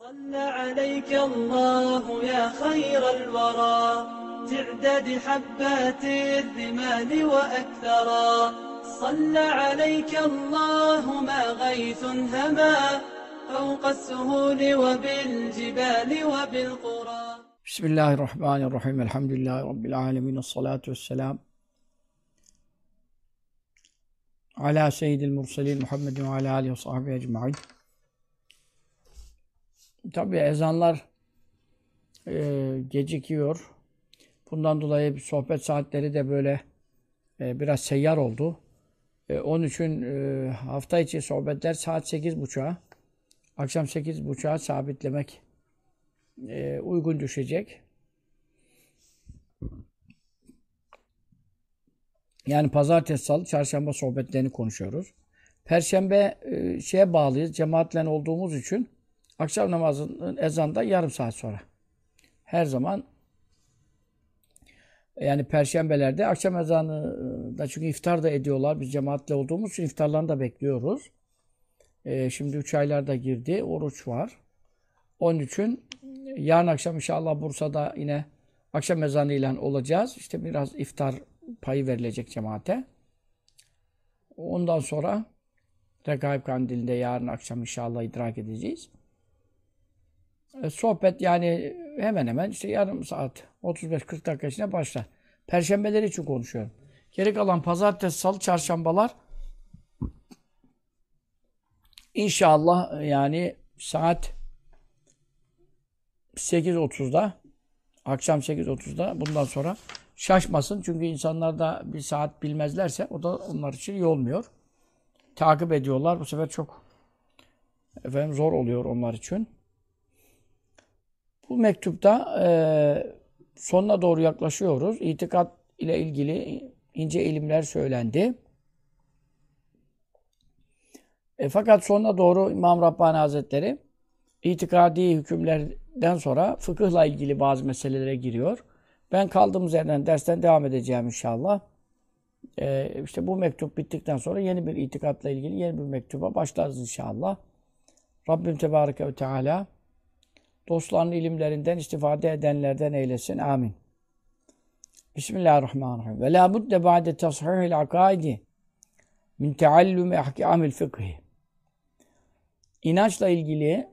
صلى عليك الله يا خير الورى تعداد حبات الرمال وأكثرا صلى عليك الله ما غيث هما فوق السهول وبالجبال وبالقرى. بسم الله الرحمن الرحيم. الحمد لله رب العالمين. الصلاة والسلام على سيد المرسلين Muhammed ve ala alihi ve sahbihi ecmaîn. Tabii ezanlar gecikiyor. Bundan dolayı sohbet saatleri de böyle biraz seyyar oldu. Onun için hafta içi sohbetler saat 8.30'a, akşam 8.30'a sabitlemek uygun düşecek. Yani pazartesi, salı, çarşamba sohbetlerini konuşuyoruz. Perşembe şeye bağlıyız. Cemaatle olduğumuz için akşam namazının ezanında yarım saat sonra. Her zaman yani perşembelerde akşam ezanı da çünkü iftar da ediyorlar. Biz cemaatle olduğumuz için iftarlarını da bekliyoruz. Şimdi 3 aylar da girdi. Oruç var. Onun için yarın akşam inşallah Bursa'da yine akşam ezanıyla olacağız. İşte biraz iftar payı verilecek cemaate. Ondan sonra Regaib Kandili'nde yarın akşam inşallah idrak edeceğiz. Sohbet yani hemen hemen işte yarım saat 35-40 dakika içinde başlar. Perşembeleri için konuşuyorum. Geri kalan pazartesi, salı, çarşambalar inşallah yani saat 8.30'da akşam 8.30'da bundan sonra şaşmasın. Çünkü insanlar da bir saat bilmezlerse o da onlar için iyi olmuyor. Takip ediyorlar. Bu sefer çok zor oluyor onlar için. Bu mektupta sonuna doğru yaklaşıyoruz. İtikat ile ilgili ince ilimler söylendi. Fakat sonuna doğru İmam Rabbani Hazretleri itikadi hükümlerden sonra fıkıhla ilgili bazı meselelere giriyor. Ben kaldığımız yerden dersten devam edeceğim inşallah. İşte bu mektup bittikten sonra yeni bir itikatla ilgili yeni bir mektuba başlarız inşallah. Rabbim Tebareke ve Teala dostlarının ilimlerinden istifade edenlerden eylesin. Amin. Bismillahirrahmanirrahim. Ve la budde ba'de tashihil akaidi min teallumi ahkamil fıkhi. İnançla ilgili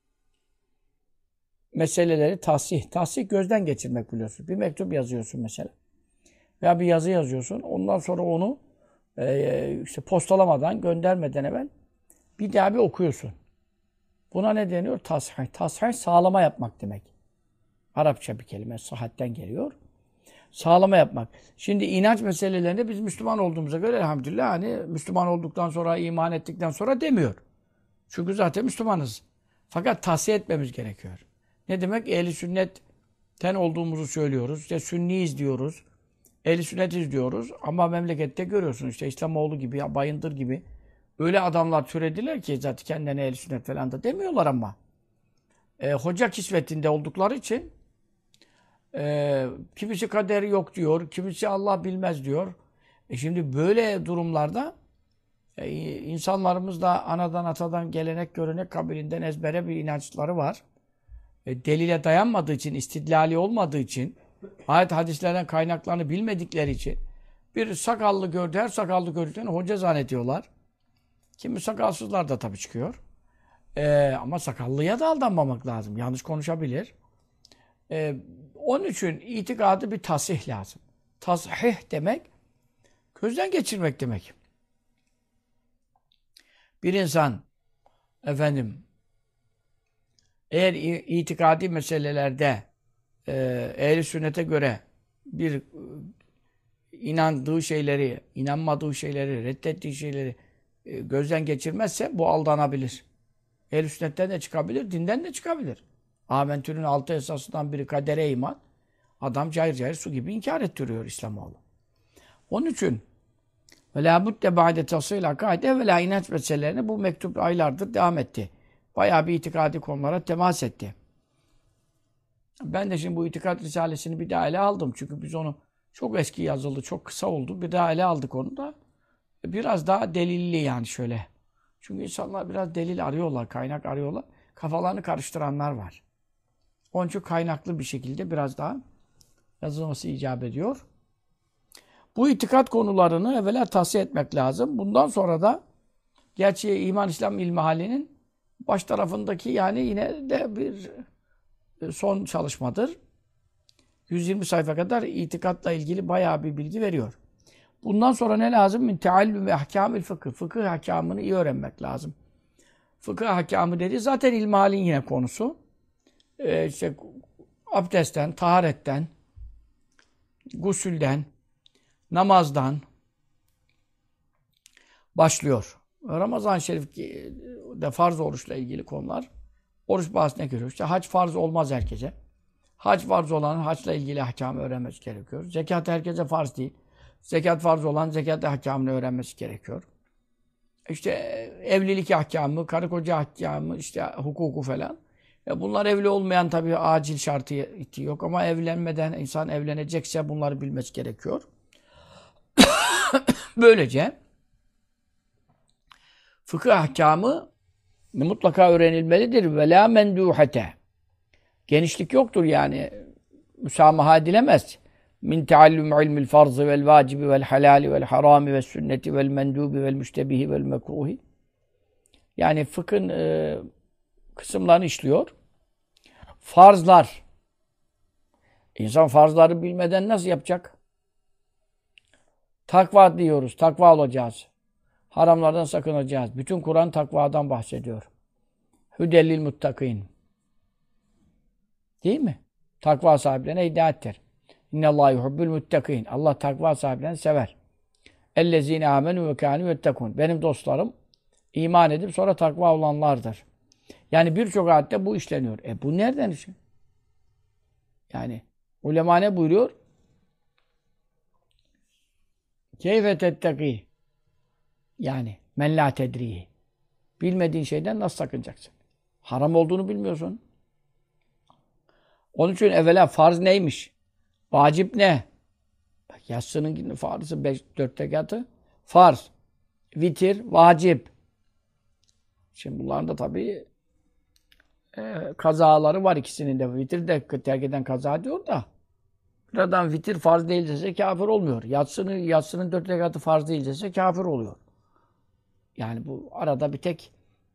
meseleleri tahsih gözden geçirmek biliyorsun. Bir mektup yazıyorsun mesela. Veya bir yazı yazıyorsun. Ondan sonra onu işte postalamadan, göndermeden evvel bir daha bir okuyorsun. Buna ne deniyor? Tasih. Tasih sağlama yapmak demek. Arapça bir kelime. Sıhhatten geliyor. Sağlama yapmak. Şimdi inanç meselelerinde biz Müslüman olduğumuza göre elhamdülillah hani Müslüman olduktan sonra, iman ettikten sonra demiyor. Çünkü zaten Müslümanız. Fakat tahsiye etmemiz gerekiyor. Ne demek? Ehl-i sünnetten olduğumuzu söylüyoruz. İşte sünniyiz diyoruz. Ehl-i sünnetiz diyoruz. Ama memlekette görüyorsun işte İslamoğlu gibi, Bayındır gibi öyle adamlar türediler ki zaten kendilerine ehl-i sünnet falan da demiyorlar ama. Hoca kisvetinde oldukları için kimisi kaderi yok diyor, kimisi Allah bilmez diyor. Şimdi böyle durumlarda insanlarımız da anadan atadan gelenek görenek kabilinden ezbere bir inançları var. Delile dayanmadığı için, istidlali olmadığı için, ayet hadislerden kaynaklarını bilmedikleri için bir sakallı gördü, her sakallı gördüklerini hoca zannediyorlar. Kimi sakalsızlar da tabii çıkıyor. Ama sakallıya da aldanmamak lazım. Yanlış konuşabilir. Onun için itikadı bir tasih lazım. Tasih demek, gözden geçirmek demek. Bir insan, eğer itikadi meselelerde ehl-i sünnete göre bir inandığı şeyleri, inanmadığı şeyleri, reddettiği şeyleri gözden geçirmezse bu aldanabilir. Ehl-i sünnetten de çıkabilir, dinden de çıkabilir. Amentü'nün 6 esasından biri kadere iman. Adam cayır cayır su gibi inkar ettiriyor İslamoğlu. Onun için ve la budde ba'de tasıyla kaide ve la inanç meselelerine bu mektup aylardır devam etti. Bayağı bir itikadi konulara temas etti. Ben de şimdi bu itikat risalesini bir daha ele aldım. Çünkü biz onu çok eski yazıldı, çok kısa oldu. Bir daha ele aldık onu da. Biraz daha delilli yani şöyle. Çünkü insanlar biraz delil arıyorlar, kaynak arıyorlar. kafalarını karıştıranlar var. Onun için kaynaklı bir şekilde biraz daha yazılması icap ediyor. Bu itikat konularını evvela tahsiye etmek lazım. Bundan sonra da gerçi İman İslam İlmihalinin baş tarafındaki yani yine de bir son çalışmadır. 120 sayfa kadar itikatla ilgili bayağı bir bilgi veriyor. Bundan sonra ne lazım? Min teallüm ve ahkâmil fıkıh. Fıkıh ahkamını iyi öğrenmek lazım. Fıkıh ahkamı dedi zaten ilmihalin yine konusu. İşte abdestten, taharetten, gusülden, namazdan başlıyor. Ramazan-ı Şerif'te farz oruçla ilgili konular. Oruç bahsine giriyor. İşte hac farz olmaz herkese. Hac farz olan haçla ilgili ahkamı öğrenmesi gerekiyor. Zekat herkese farz değil. Zekat farz olan zekat ahkamını öğrenmesi gerekiyor. İşte evlilik ahkamı, karı koca ahkamı, işte hukuku falan. Bunlar evli olmayan tabii acil şartı yok ama evlenmeden insan evlenecekse bunları bilmesi gerekiyor. Böylece fıkıh ahkamı mutlaka öğrenilmelidir. Ve la menduhate. Genişlik yoktur yani. Müsamaha edilemez. Min teallüm ilmil farzı vel vacibi vel halali vel harami vel sünneti vel mendubi vel müştebihi vel mekruhi. Yani fıkhın kısımlarını işliyor. Farzlar. İnsan farzları bilmeden nasıl yapacak? Takva diyoruz. Takva olacağız. Haramlardan sakınacağız. Bütün Kur'an takvadan bahsediyor. Hüdellil muttakin. Değil mi? Takva sahiplerine hidayettir. İnnallâhu yuhibbul muttakin. Allah takva sahiplerini sever. Ellezîne âmenû ve kânû yettekûn. Benim dostlarım iman edip sonra takva olanlardır. Yani birçok ayette bu işleniyor. Bu nereden işin? Yani ulema ne buyuruyor? Keyfe tettekî. Yani men lâ tedrî. Bilmediğin şeyden nasıl sakınacaksın? Haram olduğunu bilmiyorsun. Onun için evvela farz neymiş? Vacip ne? Bak yatsının farzı 4 rekatı. Farz. Vitir, vacip. Şimdi bunların da tabii kazaları var ikisinin de. Vitir de terk eden kaza diyor da. Buradan vitir farz değil dese kafir olmuyor. Yatsının 4 rekatı farz değil dese kafir oluyor. Yani bu arada bir tek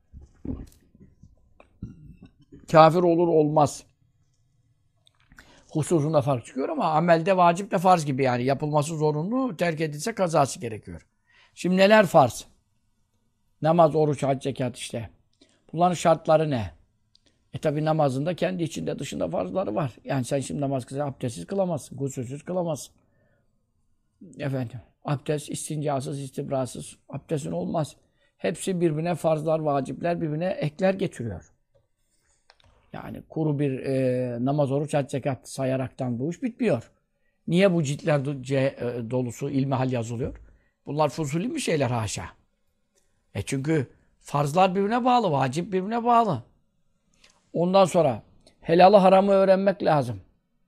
kafir olur olmaz hususunda fark çıkıyor ama amelde vacip de farz gibi yani yapılması zorunlu, terk edilse kazası gerekiyor. Şimdi neler farz? Namaz, oruç, hac, zekat işte. Bunların şartları ne? Tabi namazında kendi içinde dışında farzları var. Yani sen şimdi namaz kılsan abdestsiz kılamazsın, gusülsüz kılamazsın. Efendim, abdest istincasız, istibrasız abdestin olmaz. Hepsi birbirine farzlar, vacipler birbirine ekler getiriyor. Yani kuru bir namaz, oruç, hac, zekat sayaraktan bu iş bitmiyor. Niye bu ciltler dolusu ilmihal yazılıyor? Bunlar fuzuli mi şeyler haşa? Çünkü farzlar birbirine bağlı, vacip birbirine bağlı. Ondan sonra helalı haramı öğrenmek lazım.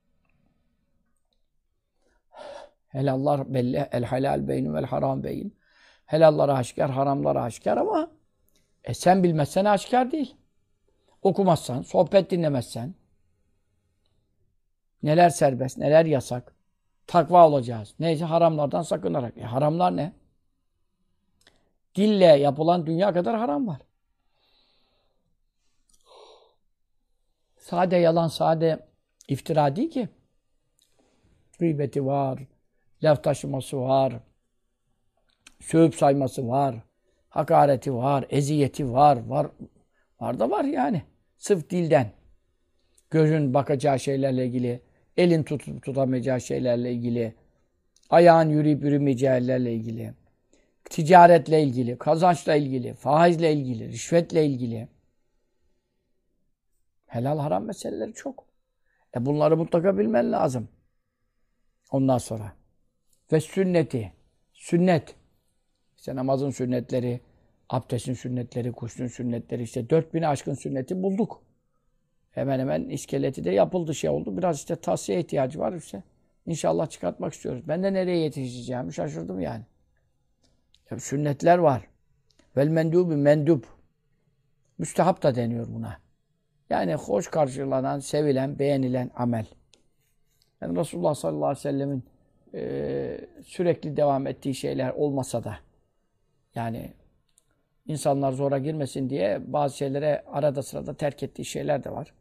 Helallar belli, el helal beyin vel haram beyin. Helallar aşikar, haramlar aşikar ama sen bilmezsen aşikar değil. Okumazsan, sohbet dinlemezsen, neler serbest, neler yasak, takva olacağız. Neyse haramlardan sakınarak. Haramlar ne? Dille yapılan dünya kadar haram var. Sade yalan, sade iftira değil ki. Gıybeti var, laf taşıması var, sövüp sayması var, hakareti var, eziyeti var. Var da var yani. Sırf dilden. Gözün bakacağı şeylerle ilgili, elin tutup tutamayacağı şeylerle ilgili, ayağın yürüyüp yürümeyeceğilerle ilgili, ticaretle ilgili, kazançla ilgili, faizle ilgili, rişvetle ilgili. Helal haram meseleleri çok. Bunları mutlaka bilmen lazım. Ondan sonra. Ve sünneti. Sünnet. İşte namazın sünnetleri, abdestin sünnetleri, guslün sünnetleri, işte 4000'e aşkın sünneti bulduk. Hemen hemen iskeleti de yapıldı, şey oldu. Biraz işte tavsiye ihtiyacı var işte. İnşallah çıkartmak istiyoruz. Ben de nereye yetişeceğimi şaşırdım yani. Sünnetler var. Vel mendubi mendub. Müstehap da deniyor buna. Yani hoş karşılanan, sevilen, beğenilen amel. Yani Resulullah sallallahu aleyhi ve sellemin sürekli devam ettiği şeyler olmasa da yani insanlar zora girmesin diye bazı şeylere arada sırada terk ettiği şeyler de var.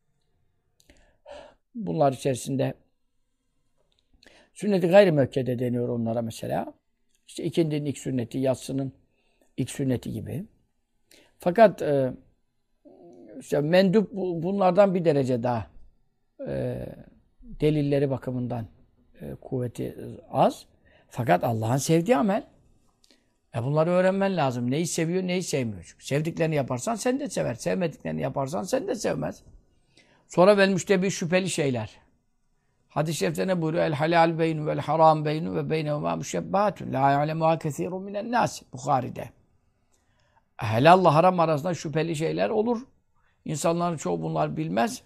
Bunlar içerisinde sünnet-i gayri-müekkede deniyor onlara mesela. İşte ikindinin ilk sünneti, yatsının ilk sünneti gibi. Fakat işte mendup bunlardan bir derece daha delilleri bakımından kuvveti az. Fakat Allah'ın sevdiği amel. Bunları öğrenmen lazım. Neyi seviyor, neyi sevmiyor. Çünkü sevdiklerini yaparsan sen de sever. Sevmediklerini yaparsan sen de sevmez. Sonra vel müştebi şüpheli şeyler. Hadis-i şerifte ne buyuruyor? El halal beynu vel haram beynu ve beynehuma müşebbahatun. La ya'lemuha kesirun minen nas. Bukhari'de. Helalla haram arasında şüpheli şeyler olur. İnsanların çoğu bunlar bilmez.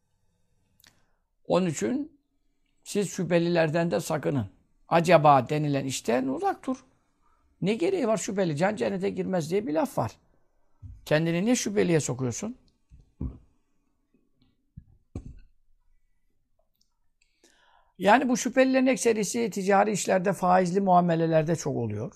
Onun için siz şüphelilerden de sakının. Acaba denilen işten uzak dur. Ne gereği var şüpheli? Can cennete girmez diye bir laf var. Kendini niye şüpheliye sokuyorsun? Yani bu şüphelilerin ekserisi ticari işlerde, faizli muamelelerde çok oluyor.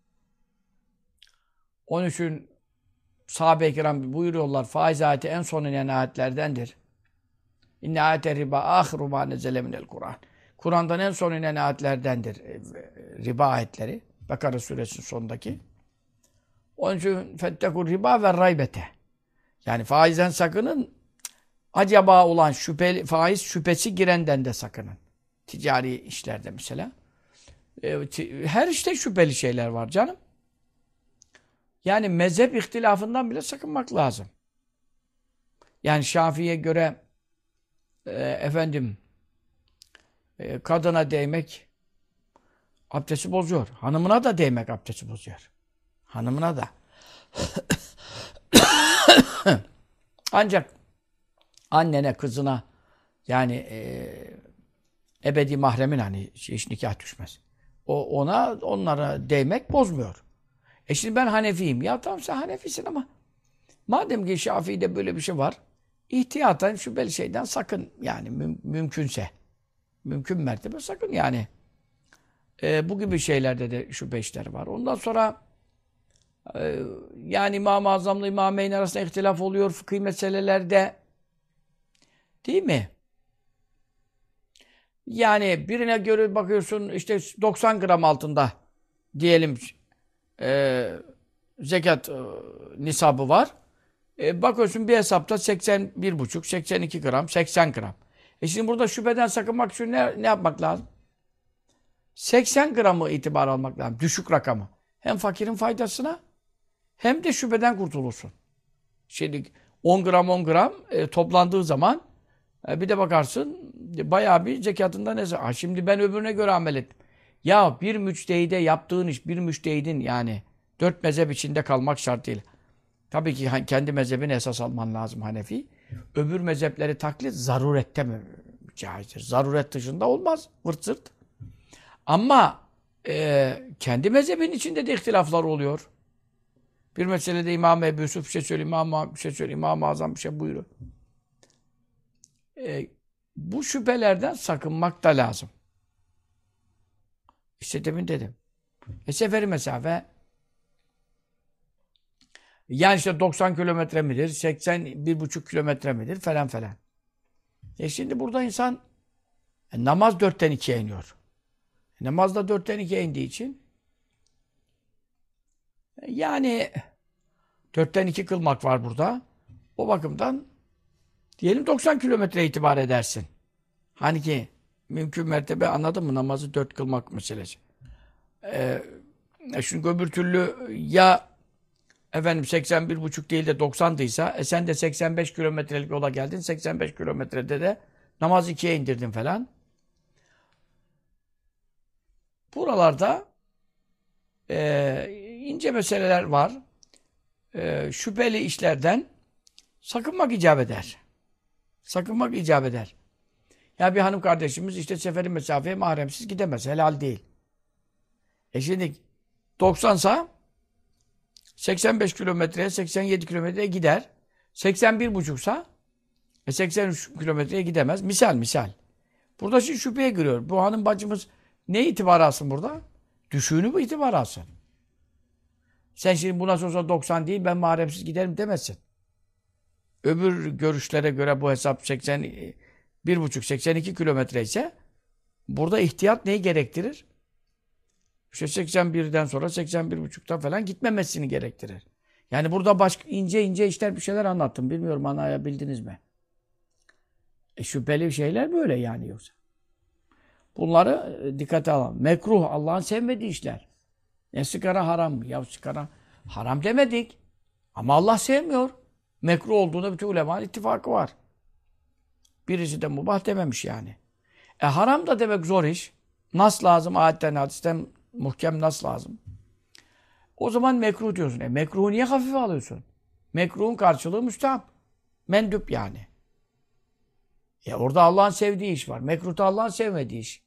Onun için sahabe-i kiram buyuruyorlar, faiz ayeti en son inen ayetlerdendir. İnne ayete riba ahiru ma nezele minel Kur'an. Kur'an'dan en son inen ayetlerdendir riba ayetleri. Bakara suresinin sonundaki. Onun için fettekur riba ve raybete. Yani faizden sakının. Acaba olan şüpheli, faiz şüphesi girenden de sakının. Ticari işlerde mesela. Her işte şüpheli şeyler var canım. Yani mezhep ihtilafından bile sakınmak lazım. Yani Şafii'ye göre kadına değmek abdesti bozuyor. Hanımına da değmek abdesti bozuyor. Hanımına da. Ancak annene, kızına yani ebedi mahremin hani hiç nikah düşmez. Onlara değmek bozmuyor. Şimdi ben Hanefiyim. Ya tamam sen Hanefisin ama madem ki Şafii'de böyle bir şey var, ihtiyaten şüpheli şeyden sakın yani mümkünse. Mümkün mertebe sakın yani. Bu gibi şeylerde de şüphe işleri var. Ondan sonra yani İmam-ı Azam'la İmameyn arasında ihtilaf oluyor fıkhi meselelerde. Değil mi? Yani birine göre bakıyorsun işte 90 gram altında diyelim zekat nisabı var. Bakıyorsun bir hesapta 81,5, 82 gram, 80 gram. Şimdi burada şüpheden sakınmak için ne yapmak lazım? 80 gramı itibar almak lazım. Düşük rakamı. Hem fakirin faydasına hem de şüpheden kurtulursun. Şimdi 10 gram toplandığı zaman bir de bakarsın bayağı bir zekatında ne? Şimdi ben öbürüne göre amel ettim. Ya bir müçtehide yaptığın iş bir müçtehidin yani 4 mezhep içinde kalmak şartıyla. Tabii ki kendi mezhebini esas alman lazım Hanefi. Öbür mezhepleri taklit zarurette mi caizdir? Zaruret dışında olmaz. Vırt zırt. Ama kendi mezhebin içinde de ihtilaflar oluyor. Bir meselede İmam Ebu Yusuf bir şey söylüyor, İmam bir şey söylüyor, İmam-ı Azam bir şey buyuruyor. Bu şüphelerden sakınmak da lazım. İşte demin dedim. Seferi mesafe yani işte 90 kilometre midir, 81,5 kilometre midir falan falan. Şimdi burada insan namaz 4'ten 2'ye iniyor. Namaz da 4'ten 2'ye indiği için yani 4'ten 2 kılmak var burada. O bakımdan diyelim 90 kilometre itibar edersin. Hani ki mümkün mertebe anladın mı namazı 4 kılmak meselesi. Çünkü öbür türlü ya 81,5 değil de 90'dıysa sen de 85 kilometrelik yola geldin. 85 kilometrede de namazı 2'ye indirdin falan. Buralarda ince meseleler var. Şüpheli işlerden sakınmak icap eder. Sakınmak icap eder. Ya bir hanım kardeşimiz işte seferi mesafeye mahremsiz gidemez. Helal değil. Şimdi 90'sa 85 kilometreye, 87 kilometreye gider. 81,5'sa 83 kilometreye gidemez. Misal. Burada şimdi şüpheye giriyor. Bu hanım bacımız ne itibar alsın burada? Düşüğünü mü itibar alsın? Sen şimdi bu nasıl olsa 90 değil, ben mahremsiz giderim demezsin. Öbür görüşlere göre bu hesap 1,5-82 kilometre ise burada ihtiyat neyi gerektirir? İşte 81'den sonra 81,5'tan falan gitmemesini gerektirir. Yani burada başka ince işler bir şeyler anlattım. Bilmiyorum anlayabildiniz mi? Şüpheli şeyler böyle yani yoksa. Bunları dikkate alalım. Mekruh, Allah'ın sevmediği işler. Sigara haram mı? Ya sigara haram demedik. Ama Allah sevmiyor. Mekruh olduğunda bütün ulemanın ittifakı var. Birisi de mubah dememiş yani. Haram da demek zor iş. Nas lazım, ayetten, hadisten muhkem nas lazım. O zaman mekruh diyorsun. Mekruhu niye hafife alıyorsun? Mekruhun karşılığı müstehap. Mendüp yani. Orada Allah'ın sevdiği iş var. Mekruhta Allah'ın sevmediği iş.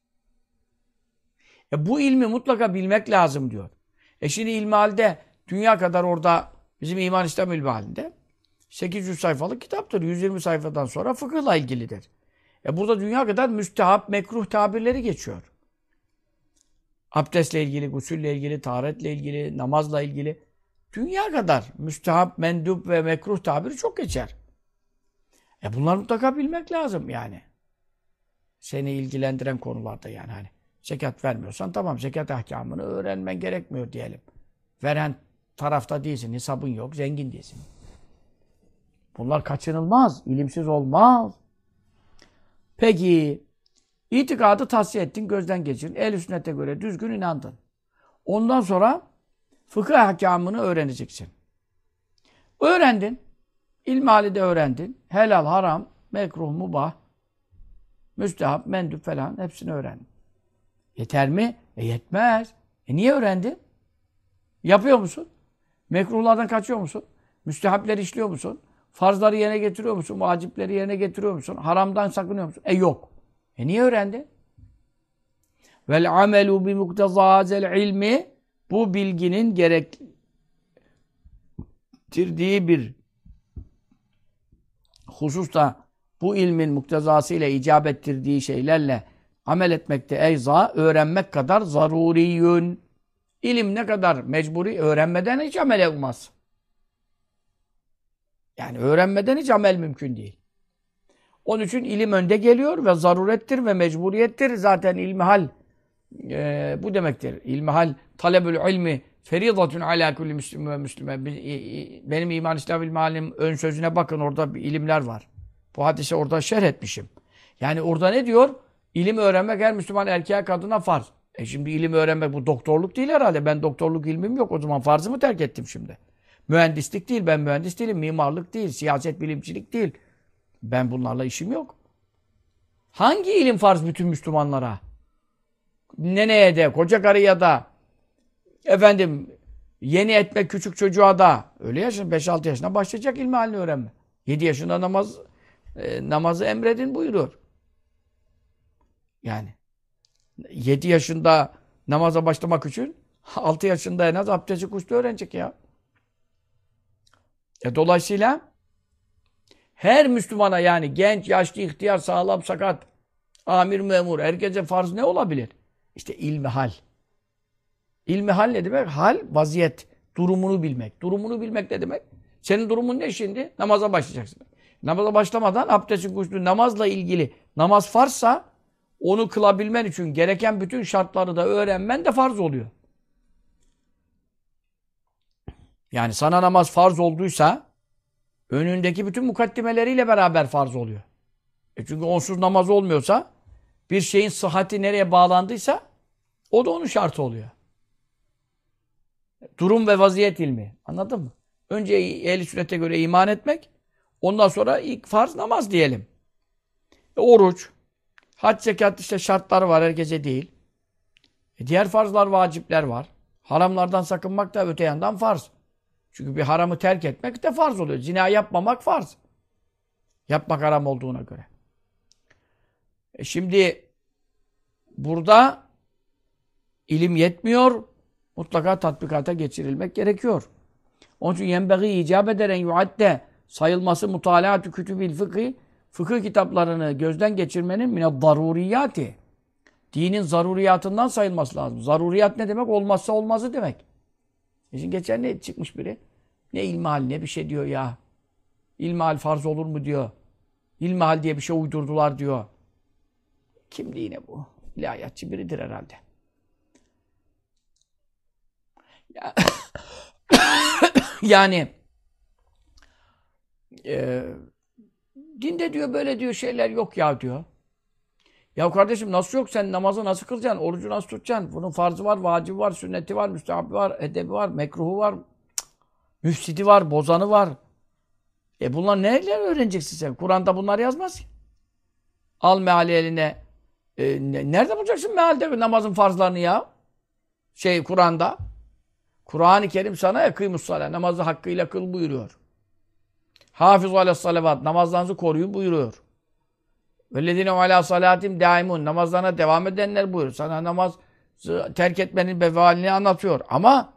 Bu ilmi mutlaka bilmek lazım diyor. Şimdi ilmihalde dünya kadar orada bizim İman İslam ilmihalinde 800 sayfalık kitaptır. 120 sayfadan sonra fıkıhla ilgilidir. Burada dünya kadar müstehap, mekruh tabirleri geçiyor. Abdestle ilgili, gusülle ilgili, taharetle ilgili, namazla ilgili. Dünya kadar müstehap, mendup ve mekruh tabiri çok geçer. Bunları mutlaka bilmek lazım yani. Seni ilgilendiren konularda yani hani. Zekat vermiyorsan tamam, zekat ahkamını öğrenmen gerekmiyor diyelim. Veren tarafta değilsin, hesabın yok, zengin değilsin. Bunlar kaçınılmaz, ilimsiz olmaz. Peki, itikadı tahsiye ettin, gözden geçirdin, ehl-i sünnete göre düzgün inandın. Ondan sonra fıkıh ahkamını öğreneceksin. Öğrendin, ilmihali de öğrendin, helal, haram, mekruh, mubah, müstehap, mendüp falan hepsini öğrendin. Yeter mi? Yetmez. Niye öğrendin? Yapıyor musun? Mekruhlardan kaçıyor musun? Müstehapleri işliyor musun? Farzları yerine getiriyor musun? Vacipleri yerine getiriyor musun? Haramdan sakınıyor musun? Yok. Niye öğrendin? Vel amelu bi muktezâzel ilmi, bu bilginin gerektirdiği bir hususta bu ilmin muktezası ile icap ettirdiği şeylerle amel etmekte eyza, öğrenmek kadar zaruriyün. İlim ne kadar mecburi, öğrenmeden hiç amel olmaz. Yani öğrenmeden hiç amel mümkün değil. Onun için ilim önde geliyor ve zarurettir ve mecburiyettir. Zaten ilmihal bu demektir. İlmihal talebül ilmi feridatun ala kulli müslüm ve müslüme. Benim İman İslam ilmihalim ön sözüne bakın, orada bir ilimler var. Bu hadise orada şerh etmişim. Yani orada ne diyor? İlim öğrenmek her Müslüman erkeğe kadına farz. Şimdi ilim öğrenmek bu doktorluk değil herhalde. Ben doktorluk ilmim yok. O zaman farzı mı terk ettim şimdi? Mühendislik değil. Ben mühendis değilim. Mimarlık değil. Siyaset bilimcilik değil. Ben bunlarla işim yok. Hangi ilim farz bütün Müslümanlara? Neneye de, koca karıya da, yeni etmek küçük çocuğa da. Öyle yaşın 5-6 yaşına başlayacak ilmihalini öğrenme. 7 yaşında namazı emredin buyuruyor. Yani 7 yaşında namaza başlamak için 6 yaşında en az abdesti kuşlu öğrenecek ya. Dolayısıyla her Müslümana, yani genç, yaşlı, ihtiyar, sağlam, sakat, amir, memur, herkese farz ne olabilir? İşte ilmihal. İlmihal ne demek? Hal, vaziyet, durumunu bilmek. Durumunu bilmek ne demek? Senin durumun ne şimdi? Namaza başlayacaksın. Namaza başlamadan abdestin kuşlu, namazla ilgili, namaz farzsa onu kılabilmen için gereken bütün şartları da öğrenmen de farz oluyor. Yani sana namaz farz olduysa önündeki bütün mukaddimeleriyle beraber farz oluyor. Çünkü onsuz namaz olmuyorsa, bir şeyin sıhhati nereye bağlandıysa o da onun şartı oluyor. Durum ve vaziyet ilmi. Anladın mı? Önce ehl-i sünnete göre iman etmek, ondan sonra ilk farz namaz diyelim. Oruç, hac, zekat işte şartları var, herkese değil. Diğer farzlar, vacipler var. Haramlardan sakınmak da öte yandan farz. Çünkü bir haramı terk etmek de farz oluyor. Zina yapmamak farz. Yapmak haram olduğuna göre. Şimdi burada ilim yetmiyor. Mutlaka tatbikata geçirilmek gerekiyor. Onun için yenbeği icap eden yuadde sayılması mutalaatü kütübil fıkhi, fıkıh kitaplarını gözden geçirmenin mined-daruriyati. Dinin zaruriyatından sayılması lazım. Zaruriyat ne demek? Olmazsa olmazı demek. Şimdi geçen ne çıkmış biri? Ne ilmihal ne bir şey diyor ya. İlmihal farz olur mu diyor. İlmihal diye bir şey uydurdular diyor. Kimdi yine bu? İlahiyatçı biridir herhalde. Yani dinde diyor böyle diyor şeyler yok ya diyor. Ya kardeşim nasıl yok? Sen namazı nasıl kılacaksın? Orucu nasıl tutacaksın? Bunun farzı var, vacibi var, sünneti var, müstehabi var, edebi var, mekruhu var, müfsidi var, bozanı var. Bunlar neler öğreneceksin sen? Kur'an'da bunlar yazmaz ki. Al meali eline. Nerede bulacaksın mealde namazın farzlarını ya? Kur'an'da. Kur'an-ı Kerim sana kıymus-salâ. Namazı hakkıyla kıl buyuruyor. Hafızu aleyhis-salavat. Namazlarınızı koruyun buyuruyor. Vellezîne alâ salâtim dâimûn. Namazlarına devam edenler buyuruyor. Sana namaz terk etmenin vebalini anlatıyor. Ama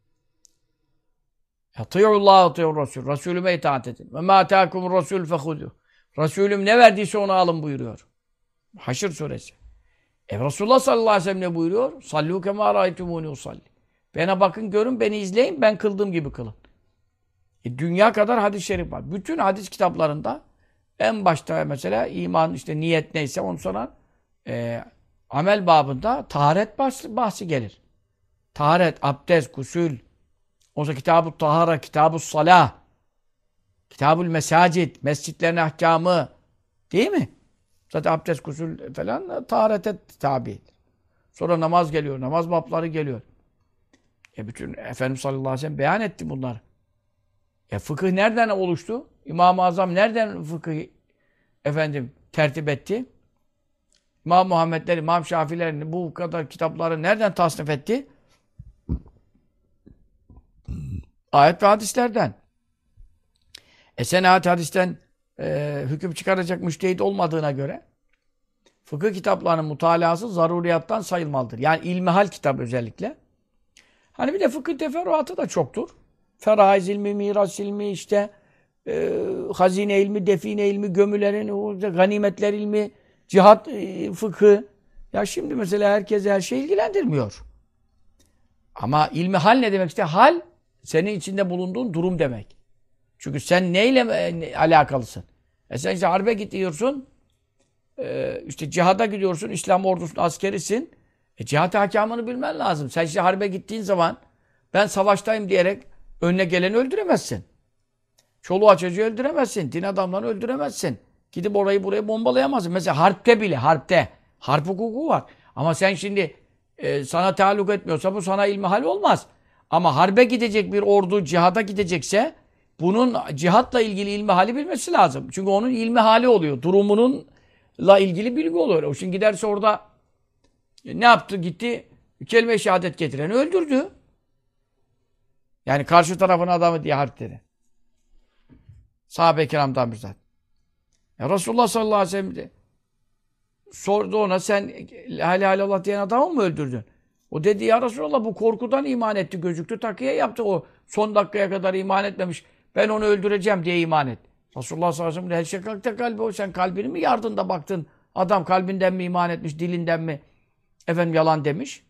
Atî'ullâhe atî'ur rasûl. Resulüme itaat edin. Ve mâ atâkumur rasûl fehudûh. Resulüm ne verdiyse onu alın buyuruyor. Haşr suresi. Resulullah sallallahu aleyhi ve sellem ne buyuruyor? Sallû kemâ râaytumûnî usalli. Bana bakın, görün, beni izleyin, ben kıldığım gibi kılın. Dünya kadar hadis-i şerif var. Bütün hadis kitaplarında en başta mesela iman, işte niyet neyse, ondan sonra amel babında taharet bahsi gelir. Taharet, abdest, gusül, ondan kitab-ı tahara, kitab-ı salah, kitab-ül mesacid, mescitlerin ahkamı, değil mi? Zaten abdest, gusül falan taharete tabi. Sonra namaz geliyor, namaz babları geliyor. Bütün Efendimiz sallallahu aleyhi ve sellem beyan etti bunları. Fıkıh nereden oluştu? İmam-ı Azam nereden fıkıh tertip etti? İmam Muhammedler, İmam Şafii'lerin bu kadar kitapları nereden tasnif etti? Ayet ve hadislerden. Sen ayet hadisten hüküm çıkaracak müştehit olmadığına göre fıkıh kitaplarının mutalası zaruriyattan sayılmalıdır. Yani ilmihal kitap özellikle. Hani bir de fıkıh teferruatı da çoktur. Feraiz ilmi, miras ilmi, işte hazine ilmi, define ilmi, gömülerin, ganimetler ilmi, cihat fıkhı. Ya şimdi mesela herkes her şey ilgilendirmiyor. Ama ilmihal ne demek? İşte hal, senin içinde bulunduğun durum demek. Çünkü sen neyle alakalısın? Sen işte harbe gidiyorsun, işte cihada gidiyorsun, İslam ordusunun askerisin. Cihat hakamını bilmen lazım. Sen işte harbe gittiğin zaman ben savaştayım diyerek önüne geleni öldüremezsin. Çoluğa çocuğu öldüremezsin. Din adamlarını öldüremezsin. Gidip orayı burayı bombalayamazsın. Mesela harpte bile, harp hukuku var. Ama sen şimdi sana taalluk etmiyorsa bu sana ilmihal olmaz. Ama harbe gidecek bir ordu cihada gidecekse bunun cihatla ilgili ilmihali bilmesi lazım. Çünkü onun ilmihali oluyor. Durumununla ilgili bilgi oluyor. O şimdi giderse orada ne yaptı? Gitti kelime-i şehadet getireni öldürdü. Yani karşı tarafın adamı diye harp dedi. Sahabe-i kiramdan bizzat. Resulullah sallallahu aleyhi ve sellem de sordu ona, sen la ilahe illallah diyen adamı mı öldürdün? O dedi, ya Resulullah bu korkudan iman etti, gözüktü, takiye yaptı, o son dakikaya kadar iman etmemiş. Ben onu öldüreceğim diye iman etti. Resulullah sallallahu aleyhi ve sellem her şey kalktı kalbi, o sen kalbini mi yardın da baktın? Adam kalbinden mi iman etmiş, dilinden mi yalan demiş?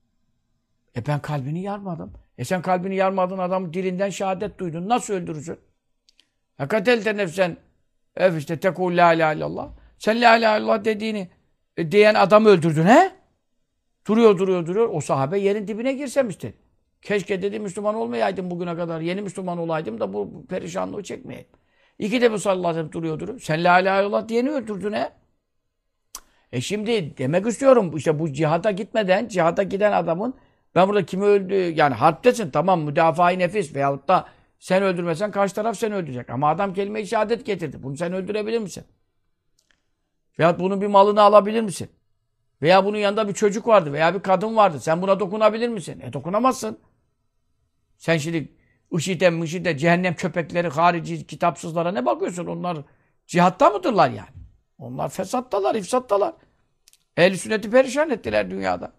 Ben kalbini yarmadım. Sen kalbini yarmadın, adamın dilinden şehadet duydun. Nasıl öldürürsün? Katelte nefsen işte tekul la ilahe illallah. Sen la ilahe illallah dediğini diyen adamı öldürdün he? Duruyor. O sahabe yerin dibine girsemişti. Keşke dedi Müslüman olmayaydım bugüne kadar. Yeni Müslüman olaydım da bu perişanlığı çekmeyeyim. İki de bu sallallahu aleyhi ve sellem duruyor. Sen la ilahe illallah diyeni öldürdün he? Şimdi demek istiyorum, işte bu cihada gitmeden, cihada giden adamın, ben burada kimi öldü, yani harptesin, tamam, müdafaa-i nefis veyahut da sen öldürmesen karşı taraf seni öldürecek. Ama adam kelime-i şehadet getirdi. Bunu sen öldürebilir misin? Veyahut bunun bir malını alabilir misin? Veya bunun yanında bir çocuk vardı veya bir kadın vardı. Sen buna dokunabilir misin? Dokunamazsın. Sen şimdi IŞİD'e, cehennem köpekleri, harici, kitapsızlara ne bakıyorsun? Onlar cihatta mıdırlar yani? Onlar fesattalar, ifsattalar. Ehl-i sünneti perişan ettiler dünyada.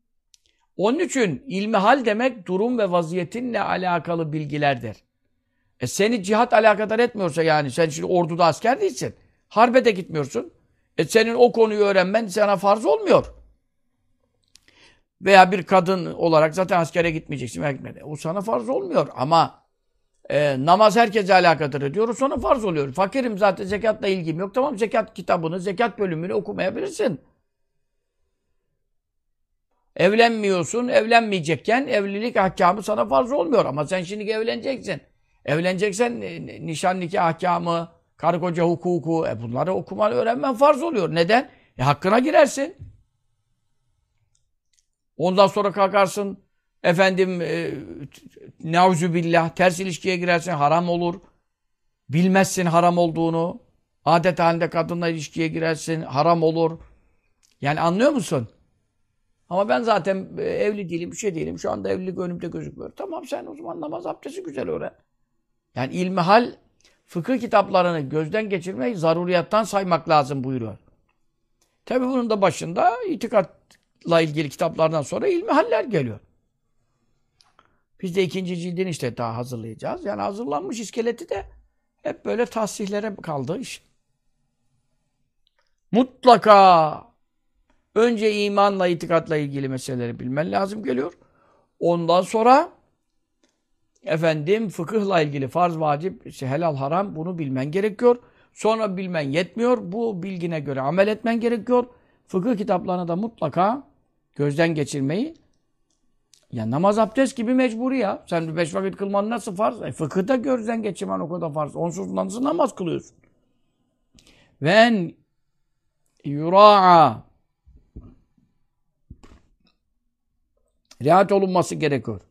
Onun için ilmihal demek durum ve vaziyetinle alakalı bilgilerdir. Seni cihat alakadar etmiyorsa yani sen şimdi orduda asker değilsin. Harbe de gitmiyorsun. Senin o konuyu öğrenmen sana farz olmuyor. Veya bir kadın olarak zaten askere gitmeyeceksin. O sana farz olmuyor. Ama namaz herkese alakadar ediyor. O sana farz oluyor. Fakirim zaten zekatla ilgim yok. Tamam, zekat kitabını, zekat bölümünü okumayabilirsin. Evlenmiyorsun, evlenmeyecekken evlilik ahkamı sana farz olmuyor. Ama sen şimdi evleneceksin. Evleneceksen nişan nikah ahkamı, karı koca hukuku, bunları okuman, öğrenmen farz oluyor. Neden? Hakkına girersin. Ondan sonra kalkarsın, efendim, neuzubillah, ters ilişkiye girersin, haram olur. Bilmezsin haram olduğunu. Adet halinde kadınla ilişkiye girersin, haram olur. Yani anlıyor musun? Ama ben zaten evli değilim, bir şey değilim. Şu anda evlilik önümde gözükmüyor. Tamam, sen o zaman namaz, abdesti güzel öğren. Yani ilmihal, fıkıh kitaplarını gözden geçirmeyi zaruriyattan saymak lazım buyuruyor. Tabi bunun da başında itikatla ilgili kitaplardan sonra ilmihaller geliyor. Biz de 2. cildini işte daha hazırlayacağız. Yani hazırlanmış iskeleti de hep böyle tahsihlere kaldı iş. Mutlaka önce imanla, itikatla ilgili meseleleri bilmen lazım geliyor. Ondan sonra efendim fıkıhla ilgili farz, vacip, helal, haram, bunu bilmen gerekiyor. Sonra bilmen yetmiyor. Bu bilgine göre amel etmen gerekiyor. Fıkıh kitaplarını da mutlaka gözden geçirmeyi, ya namaz, abdest gibi mecburi ya. Sen 5 vakit kılman nasıl farz? Fıkıhta gözden geçirmen o kadar farz. Onsuz nasıl namaz kılıyorsun? Ven yura'a, riayet olunması gerekiyor.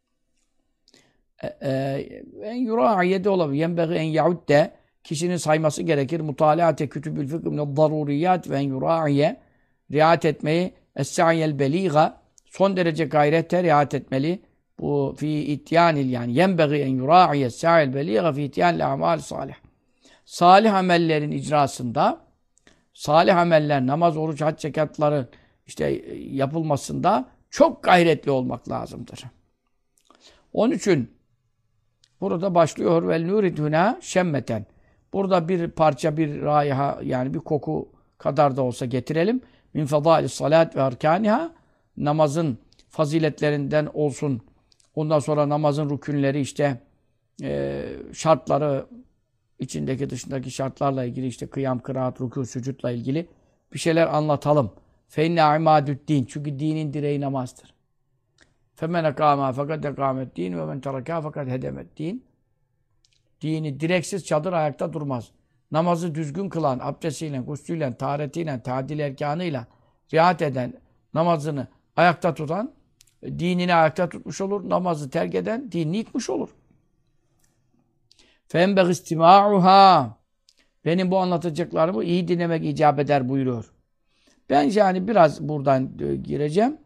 En yura'iyede olabilir. Yenbeği en yaudde, kişinin sayması gerekir. Mutalaate kütübül fıkh minel daruriyat ve en yura'iye, riayet etmeyi, es-sa'yel beliga, son derece gayrete riayet etmeli. Bu fi ityanil, yani yenbeği en yura'iye es-sa'yel beliga fi ityanil amal salih. Salih amellerin icrasında, salih ameller, namaz, oruç, hac, zekatların işte yapılmasında çok gayretli olmak lazımdır. Onun için burada başlıyor vel nuriduna şemmeten. Burada bir parça, bir raiha, yani bir koku kadar da olsa getirelim. Min fadâlis salât ve arkâniha, namazın faziletlerinden olsun. Ondan sonra namazın rükünleri, işte şartları, içindeki dışındaki şartlarla ilgili, işte kıyam, kıraat, rükû, sücutla ilgili bir şeyler anlatalım. Fe inne imâdü'd-din. Çünkü dinin direği namazdır. Femen ekâmâ fekad ekâme'd-din ve men terekâ fekad hedem'd-din. Dini direksiz çadır ayakta durmaz. Namazı düzgün kılan, abdestiyle, guslüyle, taharetiyle, tadil erkanıyla riayet eden, namazını ayakta tutan, dinini ayakta tutmuş olur. Namazı terk eden, dinini yıkmış olur. فَاَنْبَغِ اسْتِمَاعُهَا. Benim bu anlatacaklarımı iyi dinlemek icap eder buyuruyor. Ben yani biraz buradan gireceğim.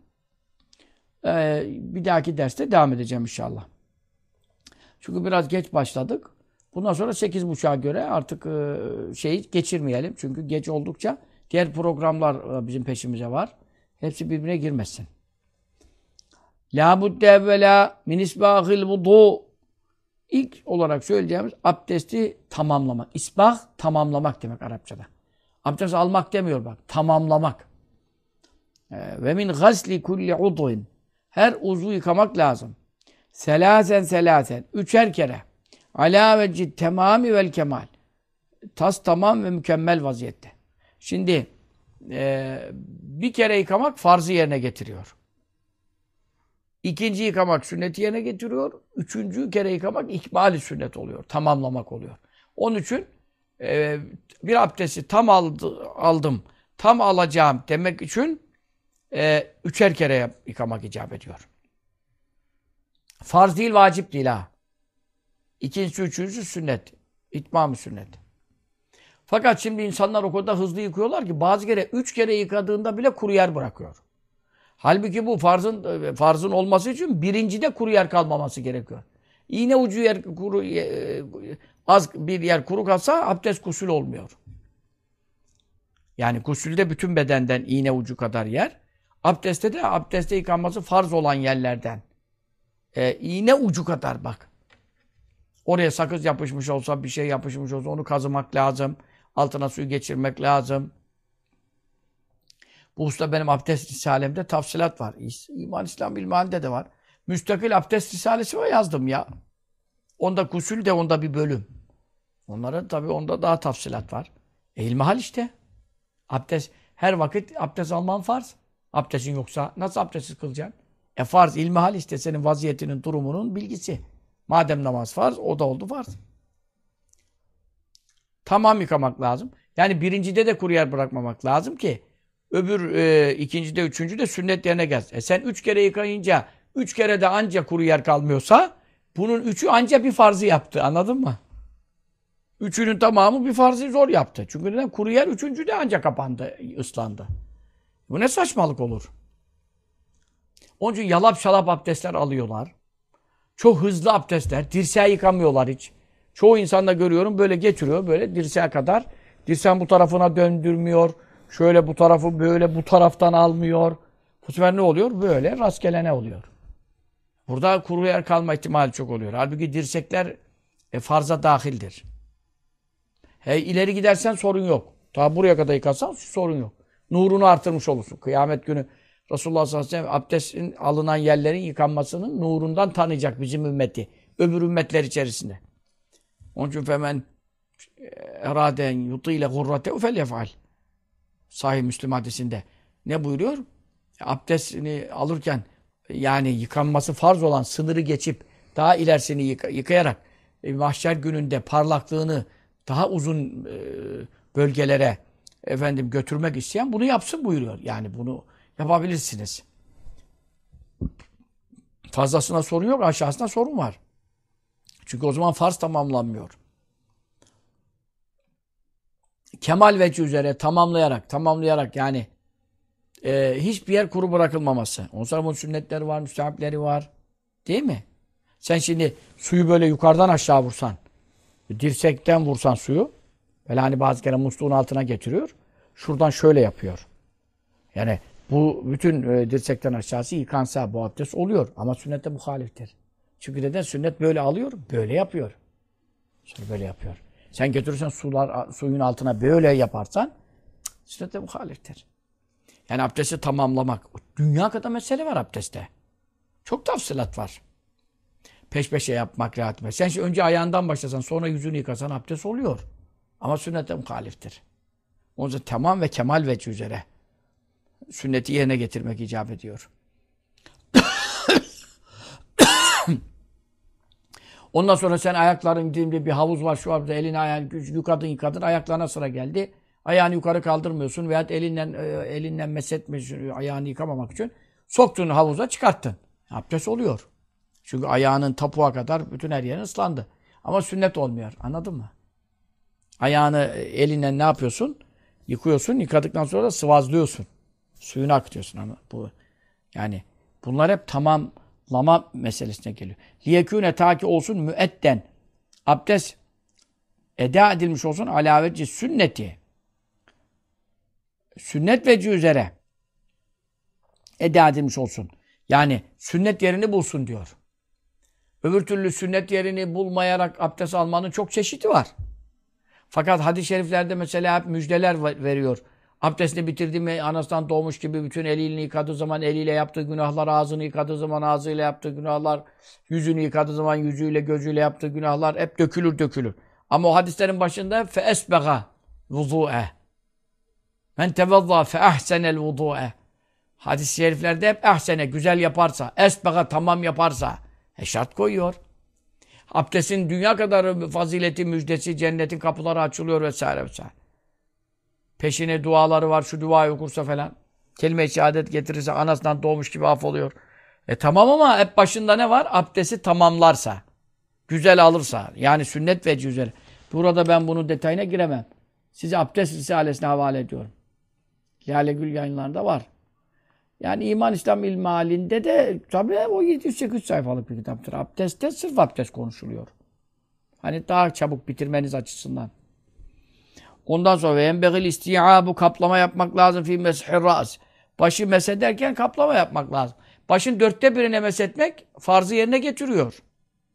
Bir dahaki derste devam edeceğim inşallah. Çünkü biraz geç başladık. Bundan sonra 8.30'a göre artık şeyi geçirmeyelim. Çünkü geç oldukça diğer programlar bizim peşimize var. Hepsi birbirine girmesin. لَا بُدَّ اَوَّلَا مِنْ اِسْبَاغِ الْوُضُوء. İlk olarak söyleyeceğimiz abdesti tamamlamak. İsbah, tamamlamak demek Arapçada. Abdest almak demiyor bak. Tamamlamak. Ve min gasli kulli udvin. Her uzvu yıkamak lazım. Selasen. 3'er kere. Alâ vecid temâmi vel kemal. Tas tamam ve mükemmel vaziyette. Şimdi bir kere yıkamak farzı yerine getiriyor. İkinci yıkamak sünneti yerine getiriyor. 3. kere yıkamak ikmal-i sünnet oluyor. Tamamlamak oluyor. Onun için bir abdesti tam aldım, tam alacağım demek için 3'er kere yıkamak icap ediyor. Farz değil, vacip değil ha. İkincisi, üçüncüsü sünnet. İtmam-ı sünnet. Fakat şimdi insanlar o kadar hızlı yıkıyorlar ki bazı kere 3 kere yıkadığında bile kuru yer bırakıyor. Halbuki bu farzın olması için birincide kuru yer kalmaması gerekiyor. İğne ucu yer kuru, az bir yer kuru kalsa abdest gusül olmuyor. Yani gusülde bütün bedenden iğne ucu kadar yer. Abdestte de abdestte yıkanması farz olan yerlerden. İğne ucu kadar bak. Oraya sakız yapışmış olsa, bir şey yapışmış olsa onu kazımak lazım. Altına suyu geçirmek lazım. Bu hususta benim abdest risalemde tafsilat var. İman İslam İlmihal'de de var. Müstakil abdest risalesi var, yazdım ya. Onda gusül de onda bir bölüm. Onların tabii onda daha tafsilat var. İlmihal işte. Abdest, her vakit abdest alman farz. Abdestin yoksa nasıl abdestsiz kılacaksın? Farz, ilmihal işte senin vaziyetinin, durumunun bilgisi. Madem namaz farz, o da oldu farz. Tamam yıkamak lazım. Yani birincide de kuru yer bırakmamak lazım ki öbür ikincide, üçüncüde sünnet yerine gelsin. Sen 3 kere yıkayınca 3 kere de anca kuru yer kalmıyorsa bunun 3'ü anca bir farzı yaptı. Anladın mı? 3'ünün tamamı bir farzı zor yaptı. Çünkü neden? Kuru yer 3'üncüde anca kapandı, ıslandı. Bu ne saçmalık olur? Onun için yalap şalap abdestler alıyorlar. Çok hızlı abdestler. Dirseği yıkamıyorlar hiç. Çoğu insanda görüyorum böyle getiriyor. Böyle dirseğe kadar. Dirseğin bu tarafına döndürmüyor. Şöyle bu tarafı böyle bu taraftan almıyor. Bu sefer ne oluyor? Böyle rastgele ne oluyor? Burada kuru yer kalma ihtimali çok oluyor. Halbuki dirsekler farza dahildir. İleri gidersen sorun yok. Ta buraya kadar yıkasan sorun yok. Nurunu artırmış olursun. Kıyamet günü Resulullah sallallahu aleyhi ve sellem abdestin alınan yerlerin yıkanmasının nurundan tanıyacak bizim ümmeti. Öbür ümmetler içerisinde. Onun için femen eraden yutîle gurrate felyef'al. Sahih Müslim hadisinde. Ne buyuruyor? Abdestini alırken yani yıkanması farz olan sınırı geçip daha ilerisini yıkayarak mahşer gününde parlaklığını daha uzun bölgelere götürmek isteyen bunu yapsın buyuruyor. Yani bunu yapabilirsiniz. Fazlasına sorun yok, aşağısına sorun var. Çünkü o zaman farz tamamlanmıyor. Kemal veci üzere tamamlayarak yani hiçbir yer kuru bırakılmaması. Ondan sonra bunun sünnetleri var, müstehapleri var. Değil mi? Sen şimdi suyu böyle yukarıdan aşağı vursan, dirsekten vursan suyu, böyle hani bazı kere musluğun altına getiriyor. Şuradan şöyle yapıyor. Yani bu bütün dirsekten aşağısı yıkansa bu abdest oluyor. Ama sünnete muhaliftir. Çünkü neden? Sünnet böyle alıyor, böyle yapıyor. Sonra böyle yapıyor. Sen götürürsen suyun altına böyle yaparsan sünnete muhaliftir. Yani abdesti tamamlamak. Dünya kadar mesele var abdestte. Çok tafsilat var. Peş peşe yapmak rahat. Sen şimdi önce ayağından başlasan sonra yüzünü yıkasan abdest oluyor. Ama sünnete muhaliftir. O yüzden tamam ve kemal veci üzere sünneti yerine getirmek icap ediyor. Ondan sonra sen ayakların dibinde bir havuz var, şu anda elini ayağını yıkadın, ayaklarına sıra geldi. Ayağını yukarı kaldırmıyorsun veya elinden meshetmiyorsun ayağını yıkamamak için. Soktun havuza çıkarttın. Abdest oluyor. Çünkü ayağının tapuğa kadar bütün her yerin ıslandı. Ama sünnet olmuyor. Anladın mı? Ayağını elinden ne yapıyorsun? Yıkıyorsun. Yıkadıktan sonra da sıvazlıyorsun. Suyunu akıtıyorsun. Yani bunlar hep tamamlama meselesine geliyor. Liyekûne ta ki olsun müedden. Abdest eda edilmiş olsun alaveci sünneti. Sünnet veci üzere eda edilmiş olsun. Yani sünnet yerini bulsun diyor. Öbür türlü sünnet yerini bulmayarak abdest almanın çok çeşidi var. Fakat hadis-i şeriflerde mesela hep müjdeler veriyor. Abdestini bitirdi mi anasından doğmuş gibi bütün eliyle yıkadığı zaman eliyle yaptığı günahlar, ağzını yıkadığı zaman ağzıyla yaptığı günahlar, yüzünü yıkadığı zaman yüzüyle, gözüyle yaptığı günahlar hep dökülür. Ama o hadislerin başında feesbega vudu'e. Men tevazza fe ahsenel vudu'e. Hadis-i şeriflerde hep ahsene, güzel yaparsa, esbega tamam yaparsa şart koyuyor. Abdestin dünya kadar fazileti, müjdesi, cennetin kapıları açılıyor vesaire vesaire. Peşine duaları var, şu duayı okursa falan. Kelime-i şehadet getirirse anasından doğmuş gibi af oluyor. Tamam ama hep başında ne var? Abdesti tamamlarsa, güzel alırsa, yani sünnet veci üzere. Burada ben bunun detayına giremem. Size abdest risalesine havale ediyorum. Lale Gül yayınlarında var. Yani İman İslam İlmihalinde de tabii o 708 sayfalık bir kitaptır. Abdestte sırf abdest konuşuluyor. Hani daha çabuk bitirmeniz açısından. Ondan sonra enbegil isti'abu kaplama yapmak lazım fi meshir ras. Başı mesederken kaplama yapmak lazım. Başın 1/4'ine meshetmek farzı yerine getiriyor.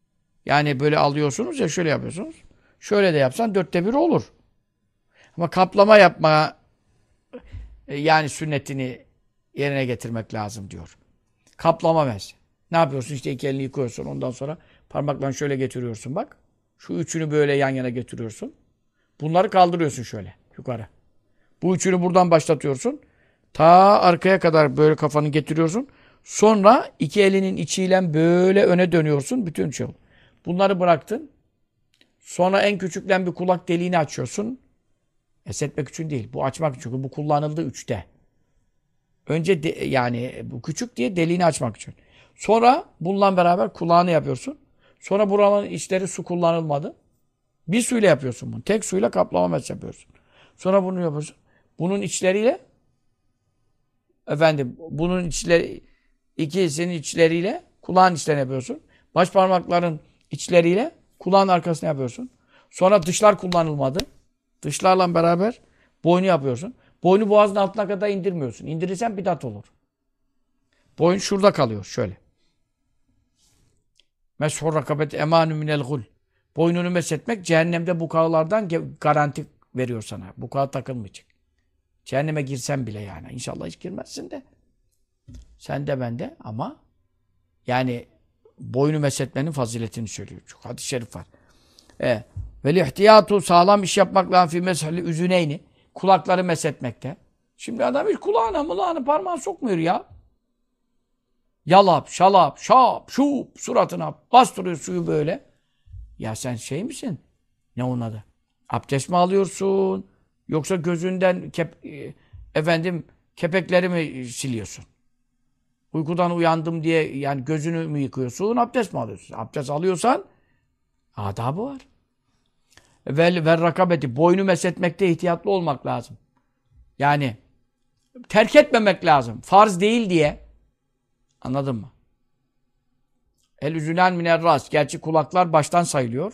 Yani böyle alıyorsunuz ya şöyle yapıyorsunuz. Şöyle de yapsan 1/4 olur. Ama kaplama yapma yani sünnetini yerine getirmek lazım diyor. Kaplama mes. Ne yapıyorsun? İşte iki elini yıkıyorsun. Ondan sonra parmaklarını şöyle getiriyorsun bak. Şu üçünü böyle yan yana getiriyorsun. Bunları kaldırıyorsun şöyle yukarı. Bu üçünü buradan başlatıyorsun. Ta arkaya kadar böyle kafanı getiriyorsun. Sonra iki elinin içiyle böyle öne dönüyorsun. Bütün şey. Bunları bıraktın. Sonra en küçükten bir kulak deliğini açıyorsun. Esnetmek için değil. Bu açmak için. Bu kullanıldı 3'te. Önce yani bu küçük diye deliğini açmak için. Sonra bununla beraber kulağını yapıyorsun. Sonra buranın içleri su kullanılmadı. Bir suyla yapıyorsun bunu. Tek suyla kaplama mes yapıyorsun. Sonra bunu yapıyorsun. Bunun içleriyle bunun içleri ikisinin içleriyle kulağın içlerini yapıyorsun. Baş parmakların içleriyle kulağın arkasını yapıyorsun. Sonra dışlar kullanılmadı. Dışlarla beraber boynu yapıyorsun. Boynu boğazın altına kadar indirmiyorsun. İndirirsen bidat olur. Boyun şurada kalıyor şöyle. Meshur rakabet emanü minel gul. Boynunu meshetmek cehennemde bukağılardan garanti veriyor sana. Bukağa takılmayacak. Cehenneme girsen bile yani. İnşallah hiç girmezsin de. Sen de ben de ama yani boynu meshetmenin faziletini söylüyor. Çok hadis-i şerif var. Vel ihtiyatu sağlam iş yapmak lazım fi meshli üzüneyni. Kulakları meshetmekte. Şimdi adam hiç kulağına parmağını sokmuyor ya. Yalap, şalap, şap, şup suratına bastırıyor suyu böyle. Ya sen şey misin? Ne onun adı? Abdest mi alıyorsun? Yoksa gözünden kepekleri mi siliyorsun? Uykudan uyandım diye yani gözünü mü yıkıyorsun? Abdest mi alıyorsun? Abdest alıyorsan adabı var. Ve rakabeti boynu meshetmekte ihtiyatlı olmak lazım. Yani terk etmemek lazım. Farz değil diye. Anladın mı? El üzülen miner ras. Gerçi kulaklar baştan sayılıyor.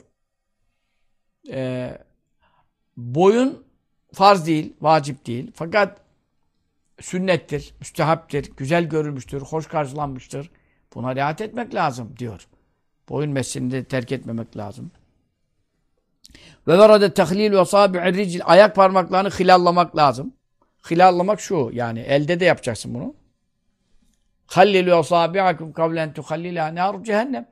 Boyun farz değil, vacip değil. Fakat sünnettir, müstehaptir, güzel görülmüştür, hoş karşılanmıştır. Buna riayet etmek lazım diyor. Boyun mesini de terk etmemek lazım. Ve verade tehlil ve sabi'ir ricil. Ayak parmaklarını hilallamak lazım. Hilallamak şu yani elde de yapacaksın bunu. Hallilu asabi'akum kavlen tuhallila nar cehennem.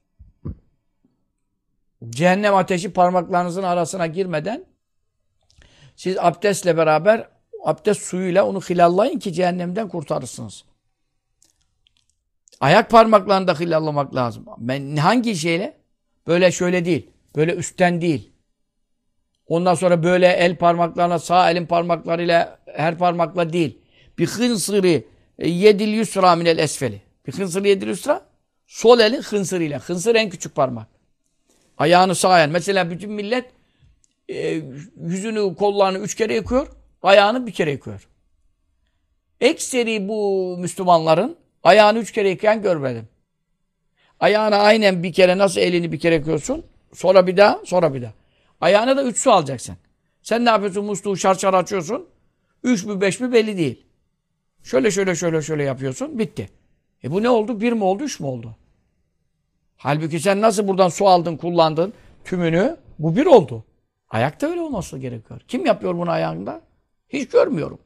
Cehennem ateşi parmaklarınızın arasına girmeden siz abdestle beraber abdest suyuyla onu hilallayın ki cehennemden kurtarırsınız. Ayak parmaklarını da hilallamak lazım. Hangi şeyle? Böyle şöyle değil. Böyle üstten değil. Ondan sonra böyle el parmaklarına sağ elin parmaklarıyla her parmakla değil. Bir hınsırı yedil yusra minel esfeli. Bir hınsırı yedil yusra sol elin hınsırıyla. Hınsır en küçük parmak. Ayağını sağ el. Mesela bütün millet yüzünü, kollarını 3 kere yıkıyor. Ayağını 1 kere yıkıyor. Ekseri bu Müslümanların ayağını 3 kere yıkayan görmedim. Ayağını aynen 1 kere nasıl elini 1 kere yıkıyorsun? Sonra bir daha, sonra bir daha. Ayağına da 3 su alacaksın. Sen ne yapıyorsun? Musluğu şarçar açıyorsun. 3 mü 5 mi belli değil. Şöyle yapıyorsun. Bitti. Bu ne oldu? 1 mi oldu? 3 mü oldu? Halbuki sen nasıl buradan su aldın, kullandın tümünü? Bu 1 oldu. Ayakta öyle olması gerekiyor. Kim yapıyor bunu ayağında? Hiç görmüyorum.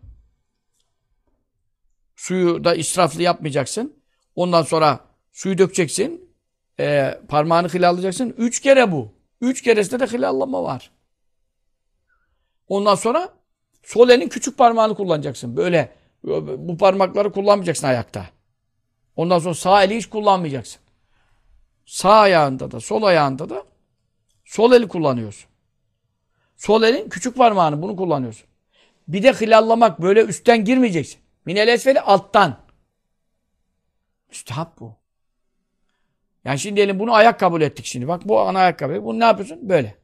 Suyu da israflı yapmayacaksın. Ondan sonra suyu dökeceksin. Parmağını hilallayacaksın. 3 kere bu. 3 keresinde de hilallama var. Ondan sonra sol elin küçük parmağını kullanacaksın. Böyle bu parmakları kullanmayacaksın ayakta. Ondan sonra sağ eli hiç kullanmayacaksın. Sağ ayağında da sol ayağında da sol eli kullanıyorsun. Sol elin küçük parmağını bunu kullanıyorsun. Bir de hilallamak böyle üstten girmeyeceksin. Minel esfeli alttan. Müstehap bu. Yani şimdi diyelim bunu ayak kabul ettik şimdi. Bak bu ana ayakkabı. Bunu ne yapıyorsun? Böyle.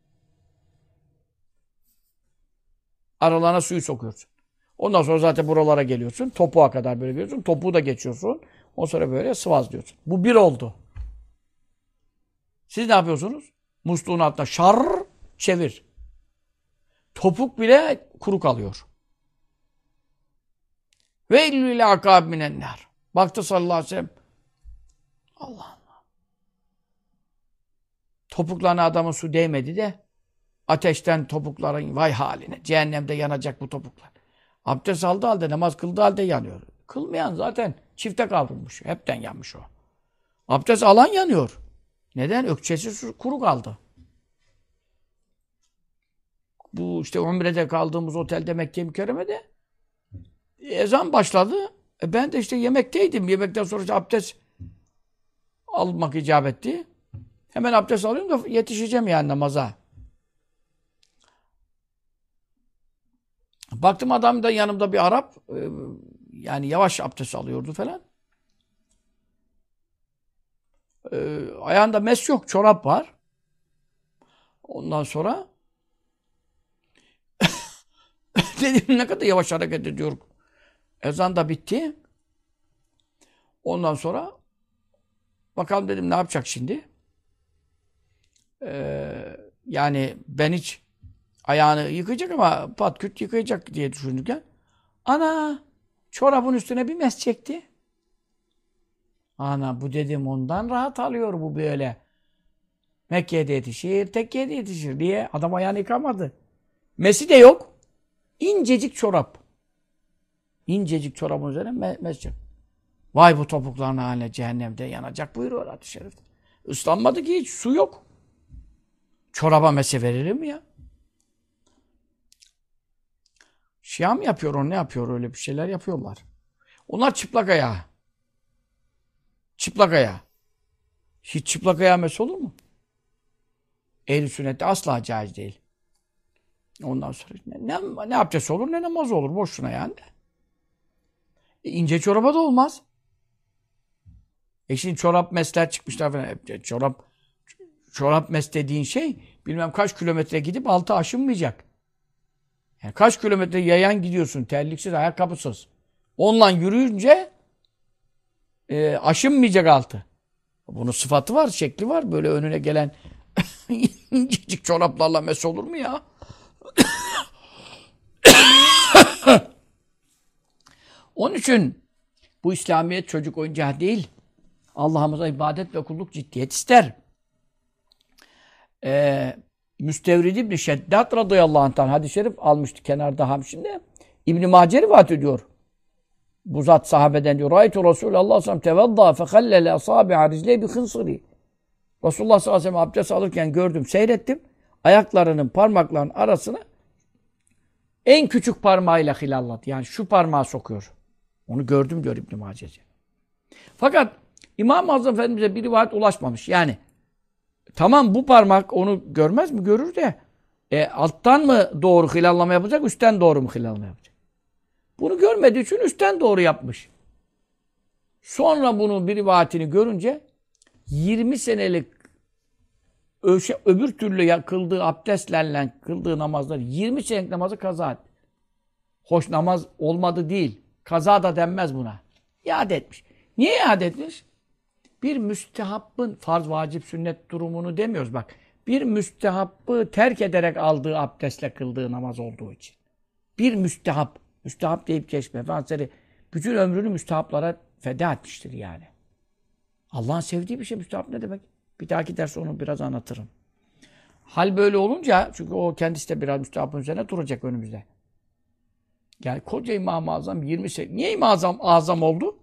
Aralarına suyu sokuyorsun. Ondan sonra zaten buralara geliyorsun. Topuğa kadar böyle geliyorsun. Topuğu da geçiyorsun. Ondan sonra böyle sıvazlıyorsun. Bu 1 oldu. Siz ne yapıyorsunuz? Musluğun altına şar çevir. Topuk bile kuru kalıyor. Ve illüle akab minenler. Baktı sallallahu aleyhi ve sellem. Allah Allah. Topuklarına adamın su değmedi de ateşten topukların vay haline. Cehennemde yanacak bu topuklar. Abdest aldığı halde, namaz kıldığı halde yanıyor. Kılmayan zaten çifte kavrulmuş. Hepten yanmış o. Abdest alan yanıyor. Neden? Ökçesi kuru kaldı. Bu işte Umre'de kaldığımız otelde Mekke-i Mükerreme'de ezan başladı. Ben de işte yemekteydim. Yemekten sonra işte abdest almak icap etti. Hemen abdest alıyorum da yetişeceğim yani namaza. Baktım adam da yanımda bir Arap. Yani yavaş abdest alıyordu falan. Ayağında mes yok. Çorap var. Ondan sonra dedim ne kadar yavaş hareket ediyor. Ezan da bitti. Ondan sonra bakalım dedim ne yapacak şimdi? Yani ben hiç ayağını yıkayacak ama patküt yıkayacak diye düşünürken ana çorabın üstüne bir mes çekti. Ana bu dedim ondan rahat alıyor bu böyle. Mekke'de yetişir, Tekke'de yetişir diye adam ayağını yıkamadı. Mesi de yok. İncecik çorap. İncecik çorabın üzerine mes çekti. Vay bu topukların haline cehennemde yanacak buyuruyor hadis-i şerifte. Islanmadı ki hiç su yok. Çoraba mese verilir mi ya? Şia mı yapıyor o ne yapıyor öyle bir şeyler yapıyorlar. Onlar çıplak ayağı. Çıplak ayağı. Hiç çıplak ayağı mese olur mu? Ehl-i sünnette asla caiz değil. Ondan sonra ne abdest olur ne namaz olur boşuna yani. İnce çoraba da olmaz. Şimdi çorap mesler çıkmışlar falan. Çorap mes dediğin şey bilmem kaç kilometre gidip altı aşınmayacak. Yani kaç kilometre yayan gidiyorsun terliksiz, ayakkabısız. Onunla yürüyünce aşınmayacak altı. Bunun sıfatı var, şekli var. Böyle önüne gelen incecik çoraplarla mes olur mu ya? Onun için bu İslamiyet çocuk oyuncağı değil. Allah'ımıza ibadet ve kulluk ciddiyet ister. Müstevrid İbni Şeddat radıyallahu anh'tan hadis-i şerif almıştı kenarda hamşinde. İbn-i Mace rivayet ediyor. Bu zat sahabeden diyor. Râitu Resulullah sallallahu aleyhi ve sellem tevedda fekallele asâbi'a rizle bi khınsırî. Resulullah sallallahu aleyhi ve sellem abdest alırken gördüm, seyrettim. Ayaklarının parmaklarının arasına en küçük parmağıyla hilalladı. Yani şu parmağı sokuyor. Onu gördüm diyor İbn-i Maceci. Fakat İmam-ı Azam Efendimiz'e bir rivayet ulaşmamış. Yani tamam bu parmak onu görmez mi? Görür de alttan mı doğru hilallama yapacak, üstten doğru mu hilallama yapacak? Bunu görmediği için üstten doğru yapmış. Sonra bunun bir rivayetini görünce 20 senelik öbür türlü kıldığı abdestlerle kıldığı namazları 20 senelik namazı kaza etti. Hoş namaz olmadı değil. Kaza da denmez buna. İade etmiş. Niye iade etmiş? Bir müstehabbın farz, vacip, sünnet durumunu demiyoruz bak. Bir müstehabbı terk ederek aldığı abdestle kıldığı namaz olduğu için. Bir müstehab. Müstehab deyip geçme. Efendimiz bütün ömrünü müstehaplara feda etmiştir yani. Allah'ın sevdiği bir şey müstehap ne demek? Bir dahaki ders onu biraz anlatırım. Hal böyle olunca çünkü o kendisi de biraz müstehabın üzerine duracak önümüzde. Yani koca İmam-ı Azam 20 sene. Niye İmam-ı Azam oldu?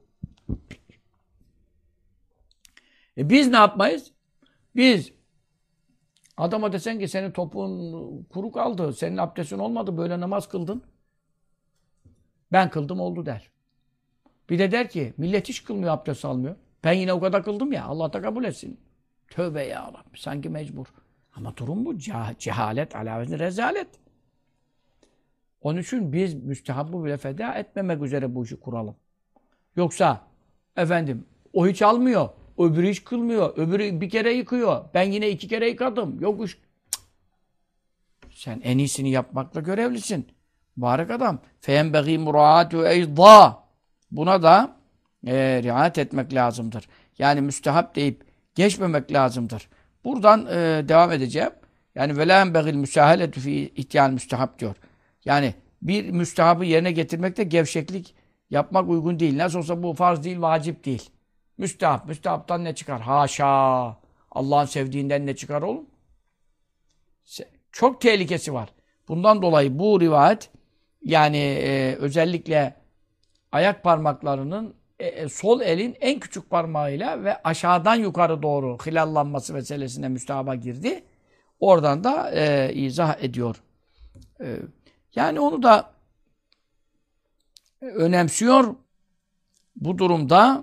Biz ne yapmayız? Biz adama desen ki senin topuğun kuru kaldı, senin abdestin olmadı, böyle namaz kıldın. Ben kıldım oldu der. Bir de der ki millet hiç kılmıyor, abdest almıyor. Ben yine o kadar kıldım ya, Allah da kabul etsin. Tövbe ya Rabbi, sanki mecbur. Ama durum bu. Cehalet, alavetinde rezalet. Onun için biz müstehabbı bile feda etmemek üzere bu işi kuralım. Yoksa efendim o hiç almıyor, öbürü hiç kılmıyor, öbürü bir kere yıkıyor. Ben yine 2 kere yıkadım. Yok iş. Sen en iyisini yapmakla görevlisin. Mübarek adam. فَيَنْبَغِي مُرَعَاتُ اَيْضَا Buna da riayet etmek lazımdır. Yani müstehap deyip geçmemek lazımdır. Buradan devam edeceğim. Yani وَلَا يَنْبَغِي الْمُسَاهَلَةُ فِي اِتْيَانِ müstehap diyor. Yani bir müstehabı yerine getirmekte gevşeklik yapmak uygun değil. Nasıl olsa bu farz değil, vacip değil. Müstehap. Müstehaptan ne çıkar? Haşa! Allah'ın sevdiğinden ne çıkar oğlum? Çok tehlikesi var. Bundan dolayı bu rivayet yani özellikle ayak parmaklarının sol elin en küçük parmağıyla ve aşağıdan yukarı doğru hilallanması meselesine müstahaba girdi. Oradan da izah ediyor. Yani onu da önemsiyor. Bu durumda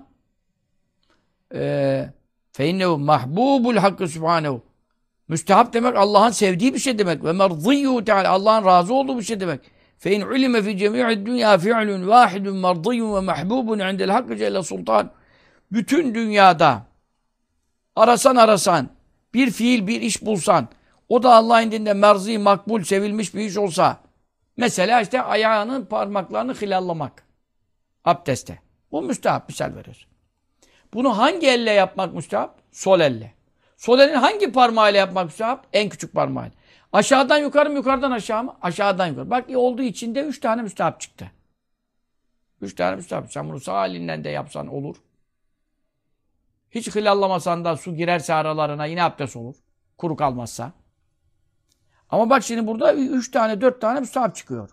feinnehu mahbubul hakkı subhanehu. Müstehap demek Allah'ın sevdiği bir şey demek. Ve merdiyyu teala, Allah'ın razı olduğu bir şey demek. Fe in ulime fi cemi'id dünya fi'lun vahidun merdiyyun ve mahbubun indel hakkı celle sultan. Bütün dünyada arasan bir fiil, bir iş bulsan, o da Allah'ın indinde merzi, makbul, sevilmiş bir iş olsa, mesela işte ayağının parmaklarını hilallamak abdeste. Bu müstehap, misal veriyoruz. Bunu hangi elle yapmak müstehap? Sol elle. Sol elin hangi parmağıyla yapmak müstehap? En küçük parmağıyla. Aşağıdan yukarı mı, yukarıdan aşağı mı? Aşağıdan yukarı. Bak olduğu içinde 3 tane müstehap çıktı. 3 tane müstehap. Sen bunu sağ elinden de yapsan olur. Hiç hilallamasan da su girerse aralarına yine abdest olur. Kuru kalmazsa. Ama bak şimdi burada 3 tane 4 tane müstehap çıkıyor.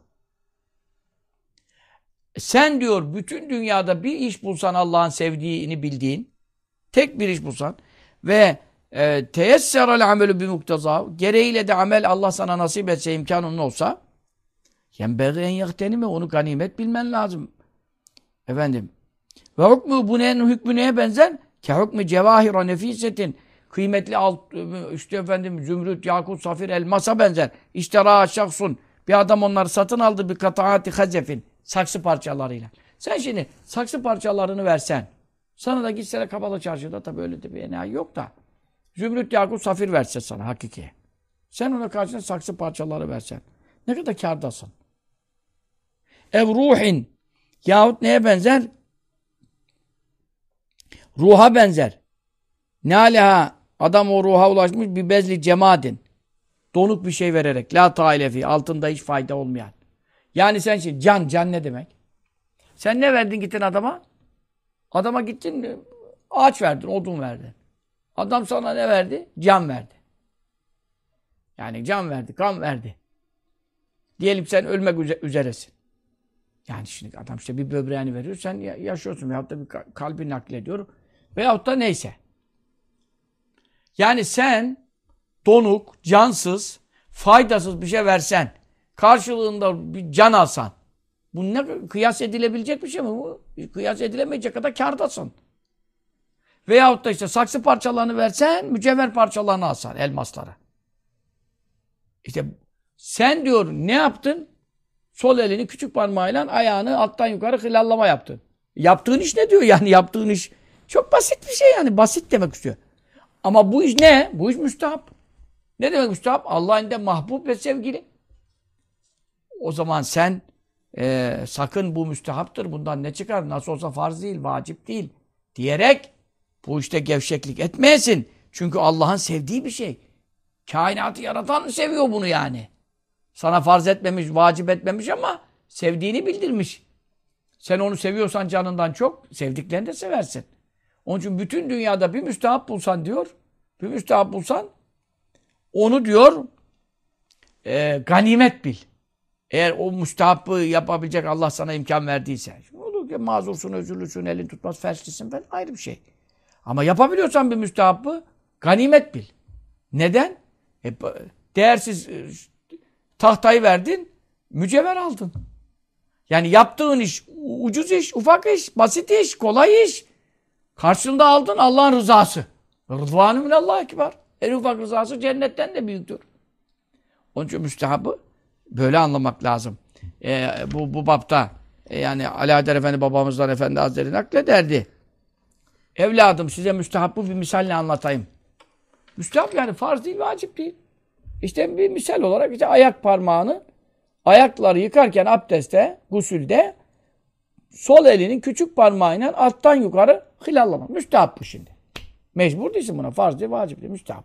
Sen diyor bütün dünyada bir iş bulsan Allah'ın sevdiğini bildiğin, tek bir iş bulsan ve teyesserel amelü bi muktaza, gereğiyle de amel Allah sana nasip etse, imkanın olsa, yenbeği en yahtenime, onu ganimet bilmen lazım. Efendim, ve hükmü bu neyin hükmü neye benzer? Ke hükmü cevahira nefisetin, kıymetli işte efendim zümrüt, yakut, safir, elmasa benzer. İştera şahsun, bir adam onları satın aldı bir kataati hazefin, saksı parçalarıyla. Sen şimdi saksı parçalarını versen, sana da gitsene Kapalı Çarşı'da, tabii öyle de bir enayi yok da, zümrüt, yakut, safir verse sana hakiki. Sen ona karşına saksı parçaları versen, ne kadar kârdasın? Ev ruhin, yahut neye benzer? Ruha benzer. Ne aleha, adam o ruha ulaşmış bir bezli cemadin. Donuk bir şey vererek. La tailefi, altında hiç fayda olmayan. Yani sen şimdi can ne demek? Sen ne verdin gittin adama? Adama gittin ağaç verdin, odun verdin. Adam sana ne verdi? Can verdi. Yani can verdi, kan verdi. Diyelim sen ölmek üzeresin. Yani şimdi adam işte bir böbreğini veriyor, sen yaşıyorsun veyahut da bir kalbi naklediyor veyahut da neyse. Yani sen donuk, cansız, faydasız bir şey versen, karşılığında bir can alsan, bu ne kıyas edilebilecek bir şey mi bu? Kıyas edilemeyecek kadar kârdasın. Veyahut da işte saksı parçalarını versen, mücevher parçalarını alsan, elmasları. İşte sen diyor ne yaptın? Sol elini küçük parmağıyla ayağını alttan yukarı hilallama yaptın. Yaptığın iş ne diyor yani? Yaptığın iş çok basit bir şey yani. Basit demek istiyor. Ama bu iş ne? Bu iş müstehap. Ne demek müstehap? Allah'ın de mahbub ve sevgili. O zaman sen sakın bu müstehaptır. Bundan ne çıkar? Nasıl olsa farz değil, vacip değil. Diyerek bu işte gevşeklik etmeyesin. Çünkü Allah'ın sevdiği bir şey. Kainatı yaratan seviyor bunu yani. Sana farz etmemiş, vacip etmemiş ama sevdiğini bildirmiş. Sen onu seviyorsan canından çok, sevdiklerini de seversin. Onun için bütün dünyada bir müstehap bulsan diyor, bir müstehap bulsan, onu diyor, ganimet bil. Eğer o müstehabbı yapabilecek Allah sana imkan verdiyse. Olur ki mazursun, özürlüsün, elin tutmaz, felçlisin falan ayrı bir şey. Ama yapabiliyorsan bir müstehabbı, ganimet bil. Neden? Değersiz tahtayı verdin, mücevher aldın. Yani yaptığın iş, ucuz iş, ufak iş, basit iş, kolay iş. Karşılığında aldın Allah'ın rızası. Rıdvanı minallah ekber. En ufak rızası cennetten de büyüktür. Onun için müstehabı böyle anlamak lazım. Bu bapta yani Alaeddin Efendi babamızdan Efendi Hazretleri naklederdi. Evladım size müstehabı bir misalle anlatayım. Müstehap yani farz değil, vacip değil. İşte bir misal olarak işte ayak parmağını ayakları yıkarken abdestte, gusülde sol elinin küçük parmağıyla alttan yukarı hilallama. Müstehap bu şimdi. Mecbur değilsin buna. Farz değil, vacip değil. Müstehap.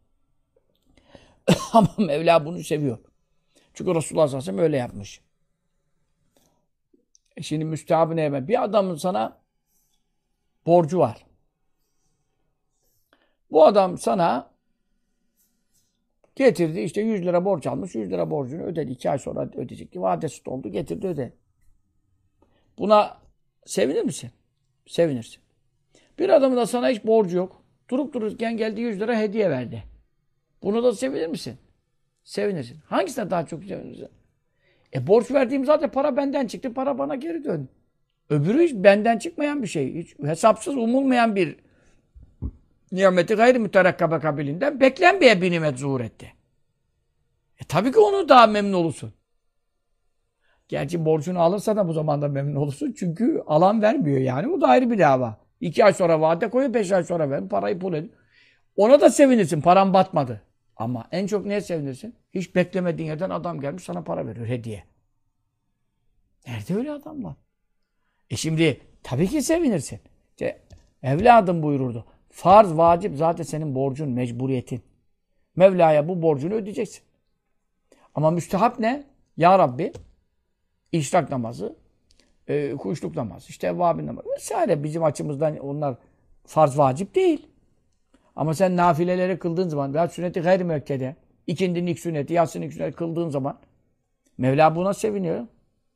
Ama Mevla bunu seviyor. Çünkü Resulullah sallallahu aleyhi ve sellem öyle yapmış. Şimdi müstehabı ne? Bir adamın sana borcu var. Bu adam sana getirdi işte 100 lira borç almış. 100 lira borcunu ödedi. 2 ay sonra ödeyecek. Vadesi doldu. Getirdi ödedi. Buna sevinir misin? Sevinirsin. Bir adamın da sana hiç borcu yok. Durup dururken geldi 100 lira hediye verdi. Bunu da sevinir misin? Sevinirsin. Hangisine daha çok sevinirsin? Borç verdiğim zaten para benden çıktı. Para bana geri döndü. Öbürü hiç benden çıkmayan bir şey. Hiç hesapsız umulmayan bir nimeti gayri müterakkabe kabilinden beklenmeyen bir nimet zuhur etti. Tabii ki onu daha memnun olursun. Gerçi borcunu alırsa da bu zamanda memnun olursun. Çünkü alan vermiyor yani. O da ayrı bir dava. 2 ay sonra vade koyuyor, 5 ay sonra verin. Parayı pul edin. Ona da sevinirsin. Paran batmadı. Ama en çok neye sevinirsin? Hiç beklemediğin yerden adam gelmiş sana para veriyor hediye. Nerede öyle adam var? Şimdi tabii ki sevinirsin. İşte, evladım buyururdu. Farz, vacip zaten senin borcun, mecburiyetin. Mevla'ya bu borcunu ödeyeceksin. Ama müstehap ne? Ya Rabbi, işrak namazı, kuşluk namazı, işte evvabin namazı vesaire. Bizim açımızdan onlar farz, vacip değil. Ama sen nafileleri kıldığın zaman veya sünneti gayri müekkede, ikindinin ilk sünneti, yatsının ilk sünneti kıldığın zaman Mevla buna seviniyor.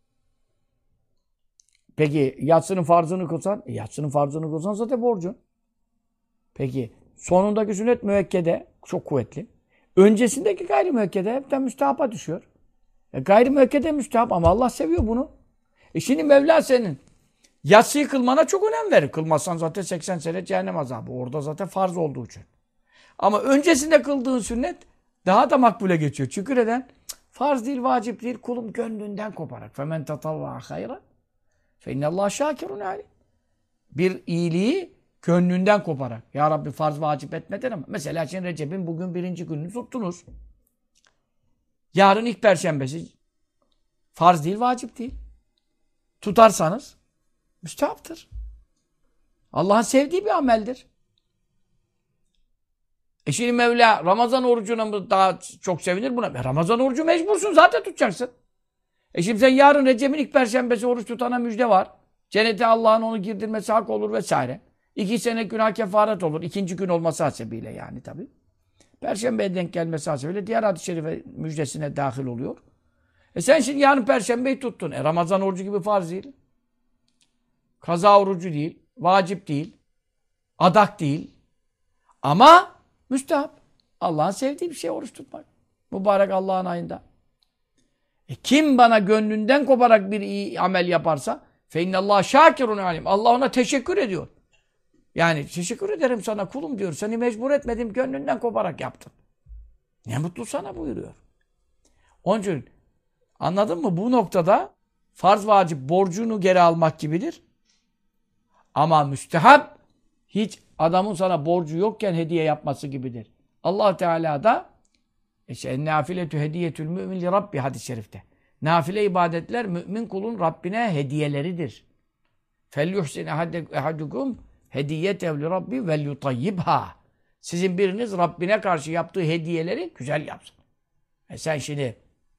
Peki yatsının farzını kılsan, yatsının farzını kılsan zaten borcun. Peki sonundaki sünnet müekkede çok kuvvetli. Öncesindeki gayri müekkede hepten müstehapa düşüyor. Gayri müekkede müstehap ama Allah seviyor bunu. Şimdi Mevla senin yatsıyı kılmana çok önem verir. Kılmazsan zaten 80 sene cehennem azabı. Orada zaten farz olduğu için. Ama öncesinde kıldığın sünnet daha da makbule geçiyor. Çünkü neden? Farz değil, vacip değil. Kulum gönlünden koparak. فَمَنْ تَطَوَّعَ خَيْرًا فَاِنَّ اللّٰهَ شَاكِرٌ عَلِيمٌ. Bir iyiliği gönlünden koparak. Ya Rabbi farz vacip etmeden ama. Mesela şimdi Recep'in bugün 1. gününü tuttunuz. Yarın ilk perşembesi. Farz değil, vacip değil. Tutarsanız müstehaptır. Allah'ın sevdiği bir ameldir. Şimdi Mevla Ramazan orucuna mı daha çok sevinir buna? Ramazan orucu mecbursun zaten tutacaksın. Şimdi sen yarın Recep'in ilk perşembesi oruç tutana müjde var. Cennete Allah'ın onu girdirmesi hak olur vesaire. 2 sene günah kefaret olur. 2. gün olması hasebiyle yani tabii. Perşembeye denk gelmesi hasebiyle diğer hadis-i şerife müjdesine dahil oluyor. Sen şimdi yarın perşembeyi tuttun. Ramazan orucu gibi farz değil. Kaza orucu değil. Vacip değil. Adak değil. Ama müstehap. Allah'ın sevdiği bir şey oruç tutmak. Mübarek Allah'ın ayında. Kim bana gönlünden koparak bir iyi amel yaparsa فَاِنَّ اللّٰهَ شَاكِرٌ عَلِيمٌ. Allah ona teşekkür ediyor. Yani teşekkür ederim sana kulum diyor. Seni mecbur etmedim, gönlünden koparak yaptım. Ne mutlu sana buyuruyor. Onun için anladın mı? Bu noktada farz vacip borcunu geri almak gibidir. Ama müstehap hiç adamın sana borcu yokken hediye yapması gibidir. Allah Teala da nafiletü hediyetül mümin li rabbi hadis-i şerifte. Nafile ibadetler mümin kulun Rabbine hediyeleridir. Felyuhsin ehadukum hediyetev li rabbi vel yutayyibha. Sizin biriniz Rabbine karşı yaptığı hediyeleri güzel yapsın. Sen şimdi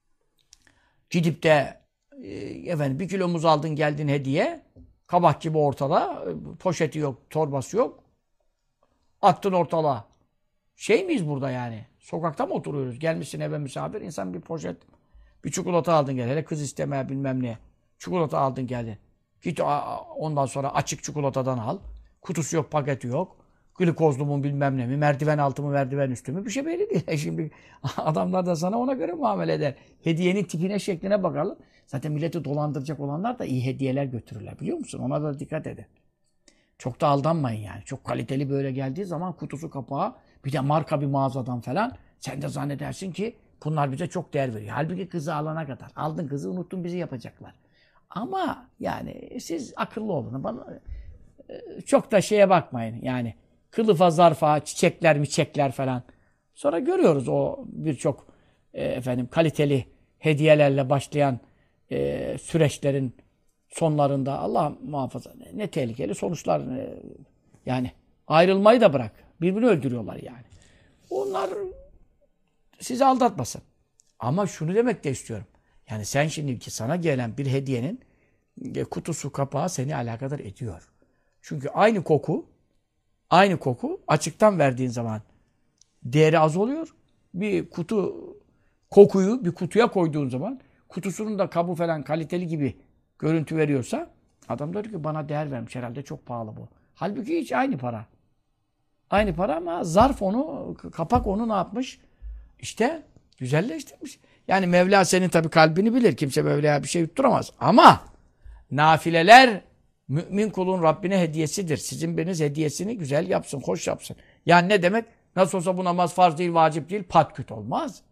gidip de 1 kilo muz aldın geldin hediye, kabak gibi ortada, poşeti yok, torbası yok. Attın ortalığa. Şey miyiz burada yani? Sokakta mı oturuyoruz? Gelmişsin eve misafir, insan bir poşet, bir çikolata aldın geldin. Hele kız istemeye bilmem ne. Çikolata aldın geldin. Git ondan sonra açık çikolatadan al. Kutusu yok, paketi yok. Glikozlu mu bilmem ne mi, merdiven altı mı, merdiven üstü mü bir şey belli değil. Şimdi adamlar da sana ona göre muamele eder. Hediyenin tipine, şekline bakarlar. Zaten milleti dolandıracak olanlar da iyi hediyeler götürürler biliyor musun? Ona da dikkat edin. Çok da aldanmayın yani. Çok kaliteli böyle geldiği zaman kutusu kapağı, bir de marka bir mağazadan falan sen de zannedersin ki bunlar bize çok değer veriyor. Halbuki kızı alana kadar. Aldın kızı unuttun bizi yapacaklar. Ama yani siz akıllı olun. Bana, çok da şeye bakmayın yani. Kılıfa zarfa, çiçekler miçekler falan. Sonra görüyoruz o birçok kaliteli hediyelerle başlayan süreçlerin sonlarında Allah muhafaza ne tehlikeli sonuçlar yani ayrılmayı da bırak. Birbirini öldürüyorlar yani. Onlar sizi aldatmasın. Ama şunu demek de istiyorum. Yani sen şimdi ki sana gelen bir hediyenin kutusu kapağı seni alakadar ediyor. Çünkü aynı koku Aynı koku açıktan verdiğin zaman değeri az oluyor. Bir kutu kokuyu bir kutuya koyduğun zaman kutusunun da kabı falan kaliteli gibi görüntü veriyorsa adam diyor ki bana değer vermiş herhalde çok pahalı bu. Halbuki hiç aynı para. Aynı para ama zarf onu, kapak onu ne yapmış? İşte güzelleştirmiş. Yani Mevla senin tabii kalbini bilir. Kimse Mevla'ya bir şey yutturamaz. Ama nafileler mümin kulun Rabbine hediyesidir. Sizin biriniz hediyesini güzel yapsın, hoş yapsın. Yani ne demek? Nasıl olsa bu namaz farz değil, vacip değil, patküt olmaz.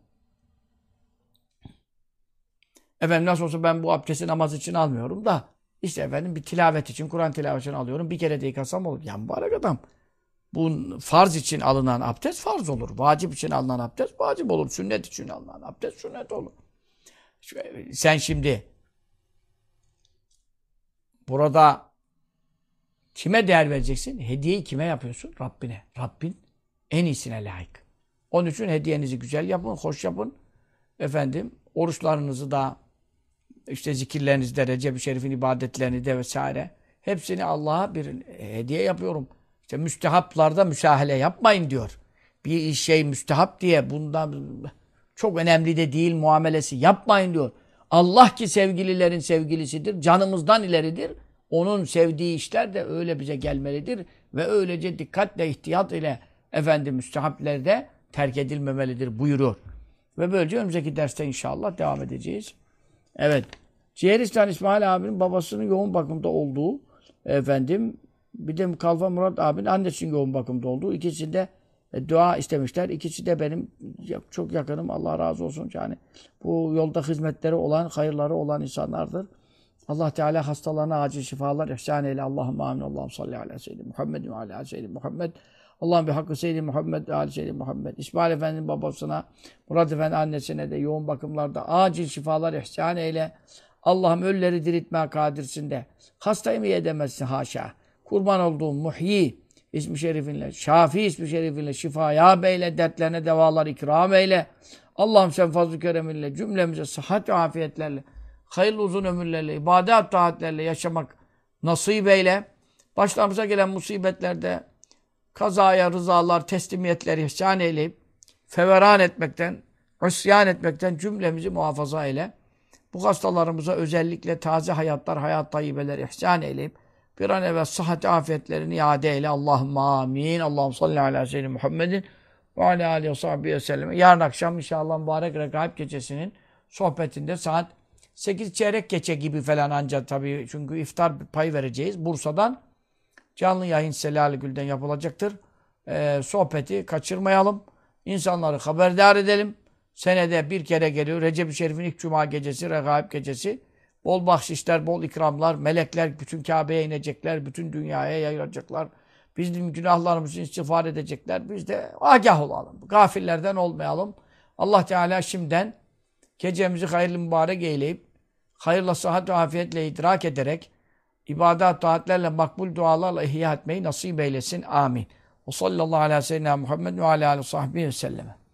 Efendim nasıl olsa ben bu abdesti namaz için almıyorum da işte efendim bir tilavet için, Kur'an tilavetini alıyorum. Bir kere de yıkasam olur. Ya mübarek adam. Bu farz için alınan abdest farz olur. Vacip için alınan abdest vacip olur. Sünnet için alınan abdest sünnet olur. Sen şimdi burada kime değer vereceksin? Hediyeyi kime yapıyorsun? Rabbine. Rabbin en iyisine layık. Onun için hediyenizi güzel yapın, hoş yapın. Efendim, oruçlarınızı da işte zikirlerinizi de, Recep-i Şerif'in ibadetlerini de vesaire. Hepsini Allah'a bir hediye yapıyorum. İşte müstehaplarda müsahale yapmayın diyor. Bir şey müstehap diye bundan çok önemli de değil muamelesi yapmayın diyor. Allah ki sevgililerin sevgilisidir. Canımızdan ileridir. Onun sevdiği işler de öyle bize gelmelidir. Ve öylece dikkatle, ihtiyat ile efendim müstehaplerde terk edilmemelidir buyuruyor. Ve böylece önümüzdeki derste inşallah devam edeceğiz. Evet. Ciğeristan İsmail abinin babasının yoğun bakımda olduğu efendim bir de Kalfa Murat abinin annesinin yoğun bakımda olduğu ikisinde dua istemişler. İkisi de benim çok yakınım. Allah razı olsun. Yani bu yolda hizmetleri olan, hayırları olan insanlardır. Allah Teala hastalarına acil şifalar ihsan eyle. Allahümme amin. Allahümme salli ala seyyidina Muhammed ve ala seyyidina Muhammed. Allah'ım bir hakkı seyyidina Muhammed ve ala seyyidina Muhammed. İsmail Efendi'nin babasına, Murat Efendi annesine de yoğun bakımlarda acil şifalar ihsan eyle. Allah'ım ölüleri diriltmeye kadirsin de. Hastayı mı edemezsin haşa. Kurban olduğum muhyi ismi şerifinle, şafi ismi şerifinle şifaya beyle, dertlerine devalar ikram eyle. Allah'ım sen fazl-ı kereminle cümlemize sıhhat ve afiyetlerle, hayırlı uzun ömürlerle, ibadet taatlerle yaşamak nasip eyle. Başlarımıza gelen musibetlerde kazaya, rızalar, teslimiyetleri ihsan eyleyip feveran etmekten, isyan etmekten cümlemizi muhafaza eyle. Bu hastalarımıza özellikle taze hayatlar, hayat tayyibeler ihsan eyleyip bir an evvel sıhhat afiyetlerini iade eyle. Allahümme amin. Allahümme salli ala seyyidina Muhammedin ve ala aleyhi ve sahbihi ve sellem. Yarın akşam inşallah mübarek Regaib gecesinin sohbetinde saat 8 çeyrek geçe gibi falan ancak tabii çünkü iftar payı vereceğiz. Bursa'dan canlı yayın Selalügül'den yapılacaktır. Sohbeti kaçırmayalım. İnsanları haberdar edelim. Senede bir kere geliyor. Recep-i Şerif'in ilk cuma gecesi, Regaib gecesi. Bol bahşişler, bol ikramlar, melekler bütün Kabe'ye inecekler, bütün dünyaya yayılacaklar. Bizim günahlarımızı istiğfar edecekler. Biz de agah olalım. Gafillerden olmayalım. Allah Teala şimdiden gecemizi hayırlı mübarek eyleyip, hayırla, sıhhat ve afiyetle idrak ederek, ibadet, taatlerle, makbul dualarla ihya etmeyi nasip eylesin. Amin. Ve sallallahu aleyhi ve sellem Muhammed ve aleyhi ve sahbihi ve sellem.